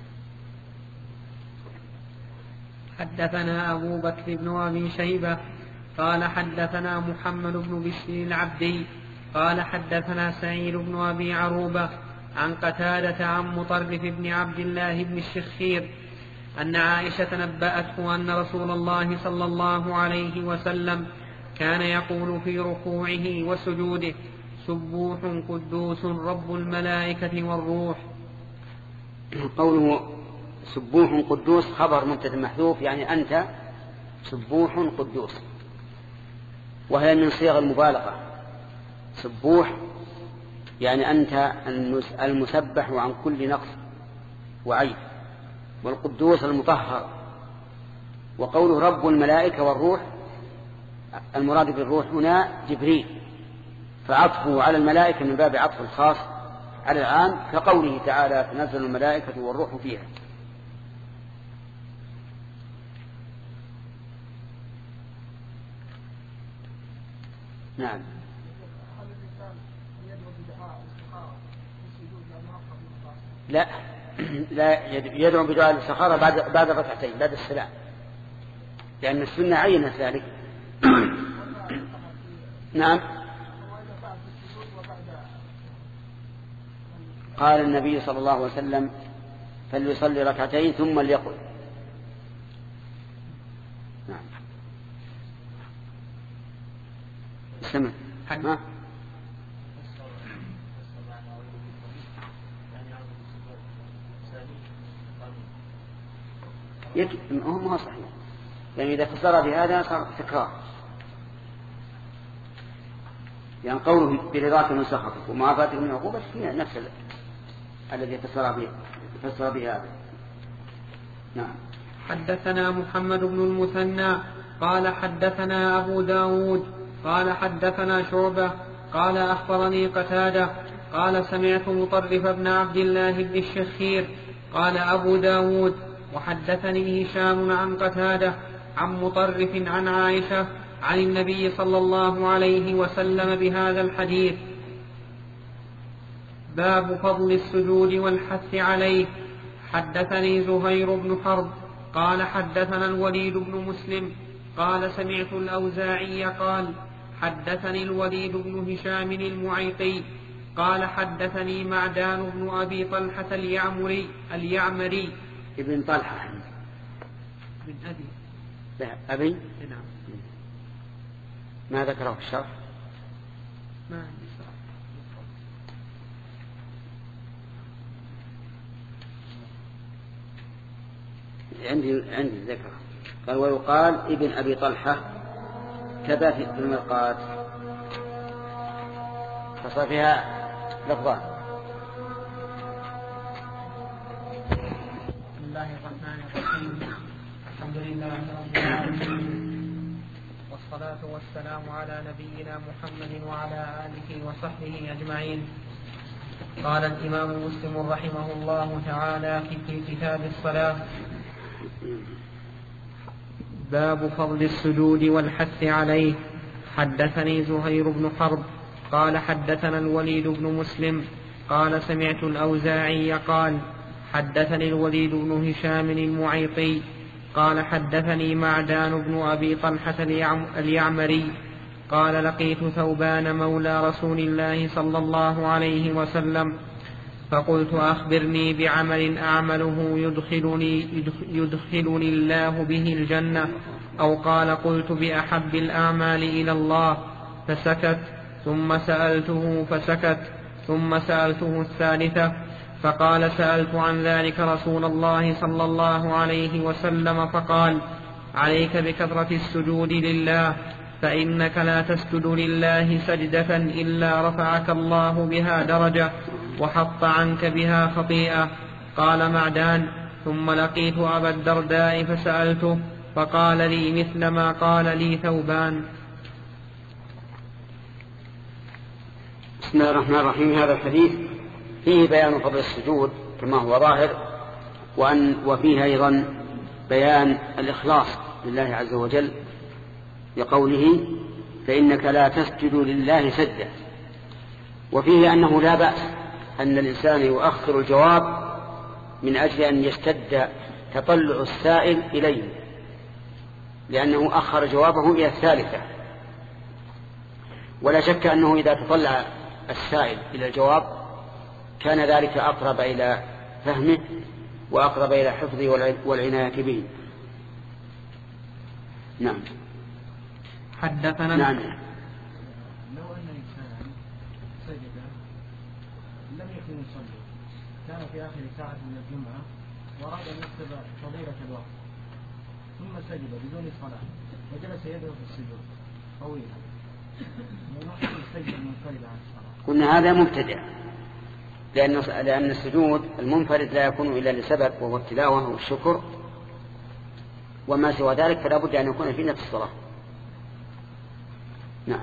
حدثنا أبو بكر بن أبي شيبة قال حدثنا محمد بن بشر العبدي قال حدثنا سعيد بن أبي عروبة عن قتادة عن مطرف بن عبد الله بن الشخير أن عائشة نبأته أن رسول الله صلى الله عليه وسلم كان يقول في ركوعه وسجوده: سبوح قدوس رب الملائكة والروح. قوله سبوح قدوس خبر مبتدأ محذوف، يعني أنت سبوح قدوس، وهي من صيغ المبالغة. سبوح يعني أنت المسبح عن كل نقص وعيب، والقدوس المطهر. وقوله رب الملائكة والروح، المراد بالروح هنا جبريل، فعطفه على الملائكة من باب عطف الخاص على العام، كقوله تعالى: تنزل الملائكة والروح فيها. نعم. لا لا يدعو بدعاء الاستخارة بعد بعد الركعتين بعد السلام، لأن السنة عينت ذلك. نعم. قال النبي صلى الله عليه وسلم: فليصلي ركعتين ثم ليقل. نعم. سمع. ها؟ هم هو صحيح، يعني إذا فسر بهذا صار تكرار، يعني قوله برضاك من سخطك ومعافاتك من عقوبتك هي نفس الذي فسر به فسر بهذا. نعم. حدثنا محمد بن المثنى قال حدثنا أبو داود قال حدثنا شعبة قال أخبرني قتادة قال سمعت مطرف بن عبد الله بن الشخير قال أبو داود: وحدثني هشام عن قتادة عن مطرف عن عائشة عن النبي صلى الله عليه وسلم بهذا الحديث. باب فضل السجود والحث عليه. حدثني زهير بن حرب قال حدثنا الوليد بن مسلم قال سمعت الأوزاعي قال حدثني الوليد بن هشام المعيقي قال حدثني معدان بن أبي طلحة اليعمري اليعمري ابن طلحة من أبي لا أبي نعم. ما ذكره في الشرح؟ ما عندي شرح. عندي عندي ذكر. قال ويقال ابن أبي طلحة كذا في المرقات فصار فيها لفظان. بسم الله الرحمن الرحيم الحمد لله رب العالمين والصلاة والسلام على نبينا محمد وعلى آله وصحبه أجمعين. قال الإمام مسلم رحمه الله تعالى في كتاب الصلاة باب فضل السجود والحث عليه. حدثني زهير بن حرب قال حدثنا الوليد بن مسلم قال سمعت الأوزاعي قال حدثني الوليد بن هشام المعيطي قال حدثني معدان بن أبي طلحة اليعمري قال لقيت ثوبان مولى رسول الله صلى الله عليه وسلم فقلت أخبرني بعمل أعمله يدخلني, يدخلني الله به الجنة أو قال قلت بأحب الأعمال إلى الله فسكت ثم سألته فسكت ثم سألته الثالثة فقال سألت عن ذلك رسول الله صلى الله عليه وسلم فقال عليك بكثرة السجود لله فإنك لا تسجد لله سجدة إلا رفعك الله بها درجة وحط عنك بها خطيئة. قال معدان ثم لقيت أبا الدرداء فسألته فقال لي مثل ما قال لي ثوبان. بسم الله الرحمن الرحيم. هذا الحديث فيه بيان فضل السجود كما هو ظاهر، وأن وفيه أيضا بيان الإخلاص لله عز وجل بقوله فإنك لا تسجد لله سجدة، وفيه أنه لا بأس أن الإنسان يؤخر الجواب من أجل أن يشتد تطلع السائل إليه، لأنه أخر جوابه إلى الثالثة. ولا شك أنه إذا تطلع السائل إلى الجواب كان ذلك أقرب إلى فهمه وأقرب إلى حفظه والعناية به. نعم. حدثنا نعم. لو أن إنسانا سجد لم يكن يصلي، كان في آخر ساعة من الجمعة وأراد أن يكتب فضيلة الوقت ثم سجد بدون صلاة وجلس يده في السجود طويلا ونحن السجد المنفرد عن الصلاة. قلنا هذا مبتدع، لأن لأن السجود المنفرد لا يكون إلا لسبب وهو التلاوة والشكر، وما سوى ذلك فلا بد أن يكون في نفس الصلاة. نعم.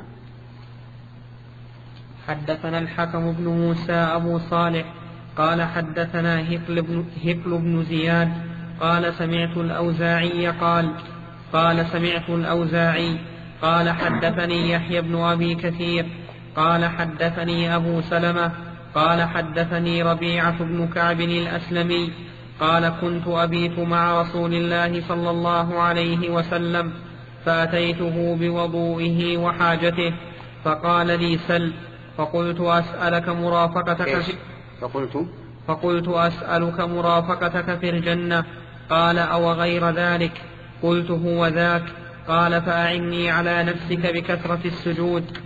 حدثنا الحكم بن موسى أبو صالح قال حدثنا هقل بن, هقل بن زياد قال سمعت الأوزاعي قال قال سمعت الأوزاعي قال حدثني يحيى بن أبي كثير قال حدثني أبو سلمة قال حدثني ربيعة بن كعب الأسلمي قال كنت أبيت مع رسول الله صلى الله عليه وسلم فأتيته بوضوئه وحاجته فقال لي سل فقلت أسألك مرافقتك في فقلت فقلت أسألك مرافقتك في الجنة قال أو غير ذلك قلت هو ذاك قال فأعني على نفسك بكثرة السجود.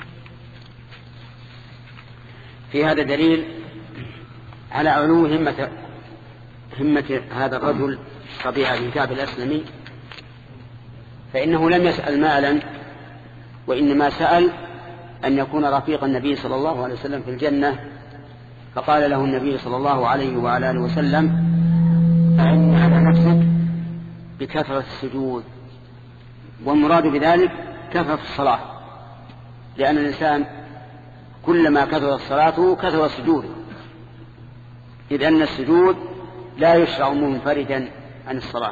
في هذا دليل على علو همة همة هذا الرجل ربيعة بن كعب الأسلمي، فإنه لم يسأل مالا وإنما سأل أن يكون رفيق النبي صلى الله عليه وسلم في الجنة، فقال له النبي صلى الله عليه وعلى آله وسلم أعني على نفسك بكثرة السجود، والمراد بذلك كثرة الصلاة، لأن الإنسان كلما كثرت صلاته كثر سجوده، إذ أن السجود لا يشرع منفردا عن الصلاة.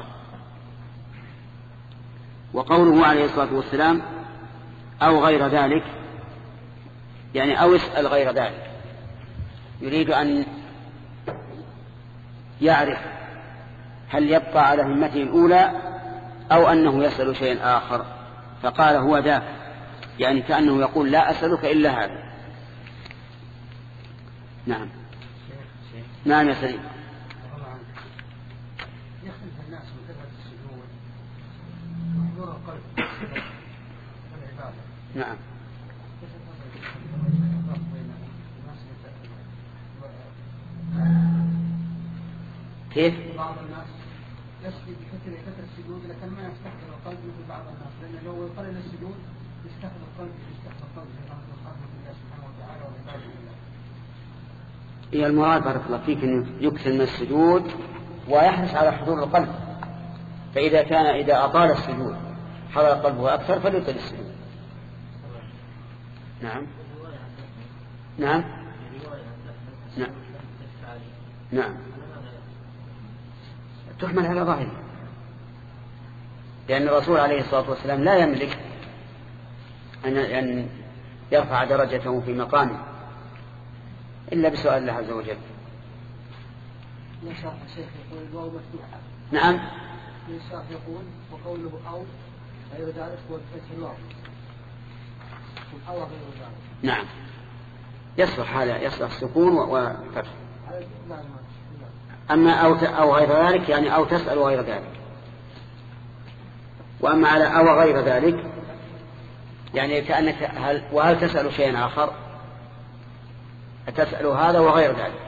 وقوله عليه الصلاة والسلام أو غير ذلك يعني أو اسأل غير ذلك، يريد أن يعرف هل يبقى على همته الأولى أو أنه يسأل شيئا آخر؟ فقال هو ذاك، يعني كأنه يقول لا أسألك إلا هذا. نعم نعم يا سليم. يختلف الناس من كثرة السجود وحضور القلب والعبادة. نعم. كيف؟ بعض الناس يسجد بكثرة كثرة السجود لكن ما يستحضر القلب مثل بعض الناس، لأنه لو يقلل السجود يستحضر القلب يستحضر القلب في رحمة الله سبحانه وتعالى وعباده الله. هي المراد بارك الله فيك أن يكثر من السجود ويحرص على حضور القلب، فإذا كان إذا أطال السجود حضر قلبه أكثر فليطل السجود. نعم نعم نعم نعم تحمل على ظاهره، لأن الرسول عليه الصلاة والسلام لا يملك أن يرفع درجته في مقامه إلا بسؤال الله عز وجل. يشرح الشيخ يقول الواو مفتوحة. نعم يشرح يقول وقوله أو غير ذلك هو فتح الواو أو غير ذلك. نعم يصلح هذا، يصلح السكون وفتح. أما أو أو غير ذلك يعني أو تسأل غير ذلك. وأما على أو غير ذلك يعني كأنك هل وهل تسأل شيئا آخر، تسأل هذا وغير ذلك.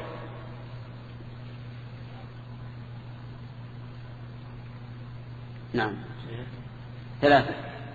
نعم ثلاثة.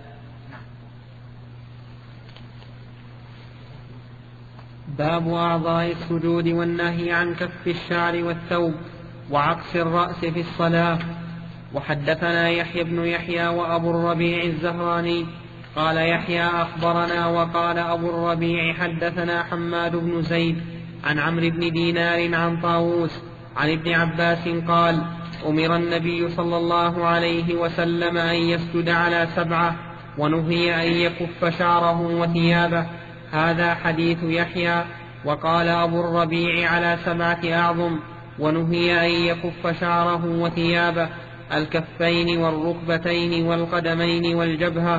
باب أعضاء السجود والنهي عن كف الشعر والثوب وعقص الرأس في الصلاة. وحدثنا يحيى بن يحيى وأبو الربيع الزهراني قال يحيى أخبرنا وقال أبو الربيع حدثنا حماد بن زيد عن عمرو بن دينار عن طاووس عن ابن عباس قال أمر النبي صلى الله عليه وسلم أن يسجد على سبعة ونهي أن يكف شعره وثيابه. هذا حديث يحيى. وقال أبو الربيع على سبعة أعظم ونهي أن يكف شعره وثيابه الكفين والركبتين والقدمين والجبهة.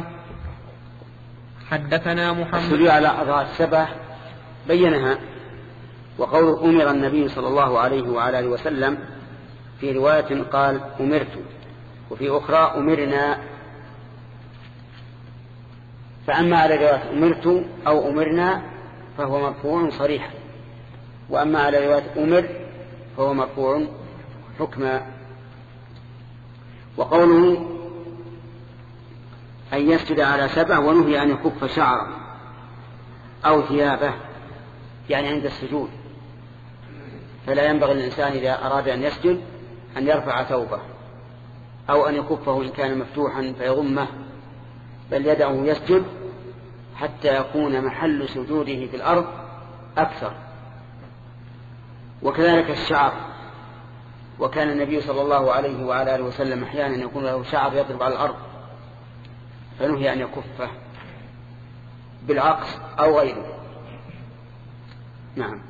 حدثنا محمد السجود على أعضاء السبع بينها. وقول أمر النبي صلى الله عليه وعلى آله وسلم في رواية قال أمرت وفي أخرى أمرنا. فأما على رواية أمرت أو أمرنا فهو مرفوع صريحا، وأما على رواية أمر فهو مرفوع حكما. وقوله أن يسجد على سبع ونهي أن يكف شعره أو ثيابه يعني عند السجود، فلا ينبغي للإنسان إذا أراد أن يسجد أن يرفع ثوبه أو أن يكفه إن كان مفتوحا فيضمه، بل يدعه يسجد حتى يكون محل سجوده في الأرض أكثر. وكذلك الشعر، وكان النبي صلى الله عليه وعلى آله وسلم أحيانا يكون له شعر يضرب على الأرض فنهي أن يكفه بالعقص أو غيره. نعم.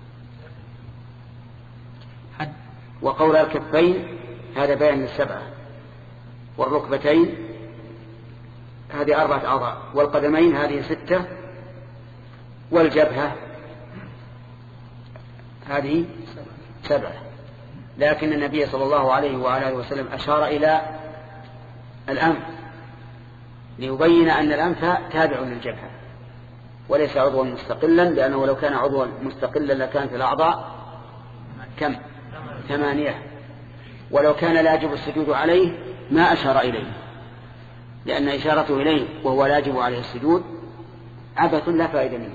وقول الكفين هذا بيان للسبعة، والركبتين هذه أربعة أعضاء، والقدمين هذه ستة، والجبهة هذه سبعة. لكن النبي صلى الله عليه وعلى آله وسلم أشار إلى الأنف ليبين أن الأنف تابع للجبهة وليس عضوا مستقلا، لأنه لو كان عضوا مستقلا لكانت الأعضاء كم؟ ثمانية. ولو كان لا يجب السجود عليه ما أشار إليه، لأن إشارته إليه وهو لا يجب عليه السجود عبث لا فائدة منه.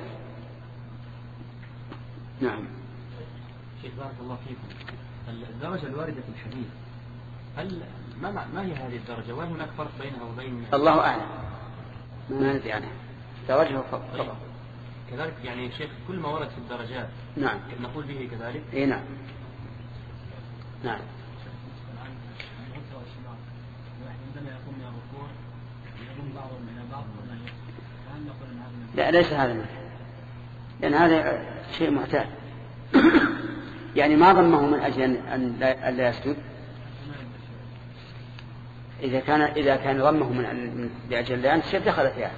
نعم. شيخ بارك الله فيكم، الدرجة الواردة في الحديث هل ما, ما هي هذه الدرجة؟ وهل هناك فرق بينها وبين؟ الله أعلم، ما ندري عنها. درجة فقط. طيب. كذلك يعني شيخ كل ما ورد في الدرجات نعم نقول به كذلك. إيه نعم نعم. لا ليس هذا مثل، لأن هذا شيء معتاد يعني ما ضمه من أجل أن لا يسجد، إذا كان إذا كان ضمه من لأجل لا ينتشر دخل في هذا،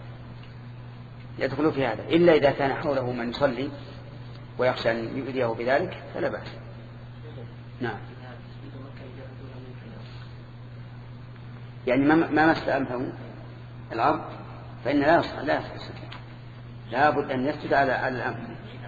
يدخل في هذا، إلا إذا كان حوله من يصلي ويخشى أن يؤذيه بذلك فلا بأس. نعم. يعني ما مس أنفه الأرض فإن لا يصح لا يصح لا بد أن يسجد على على الأنف.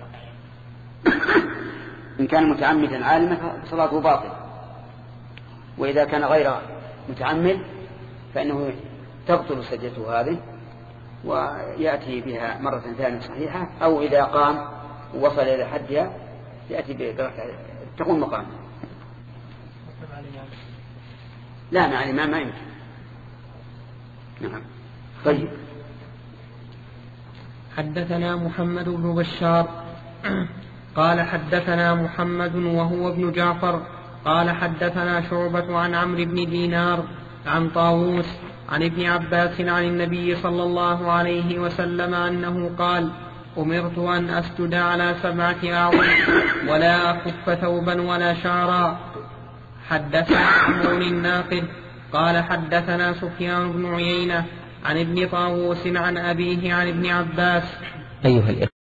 إن كان متعمدا عالما فصلاته باطلة، وإذا كان غير متعمد فإنه تبطل سجدته هذه ويأتي بها مرة ثانية صحيحة، أو إذا قام ووصل إلى حدها يأتي تقوم مقامه. لا مع الإمام ما يمكن. نعم. طيب. حدثنا محمد بن بشار قال حدثنا محمد وهو ابن جعفر قال حدثنا شعبة عن عمرو بن دينار عن طاووس عن ابن عباس عن النبي صلى الله عليه وسلم أنه قال: أمرت أن أسجد على سبعة أعظم ولا أكف ثوبا ولا شعرا. حدثنا عمرو الناقد قال حدثنا سفيان بن عيينة عن ابن طاووس عن أبيه عن ابن عباس. أيها الإخوة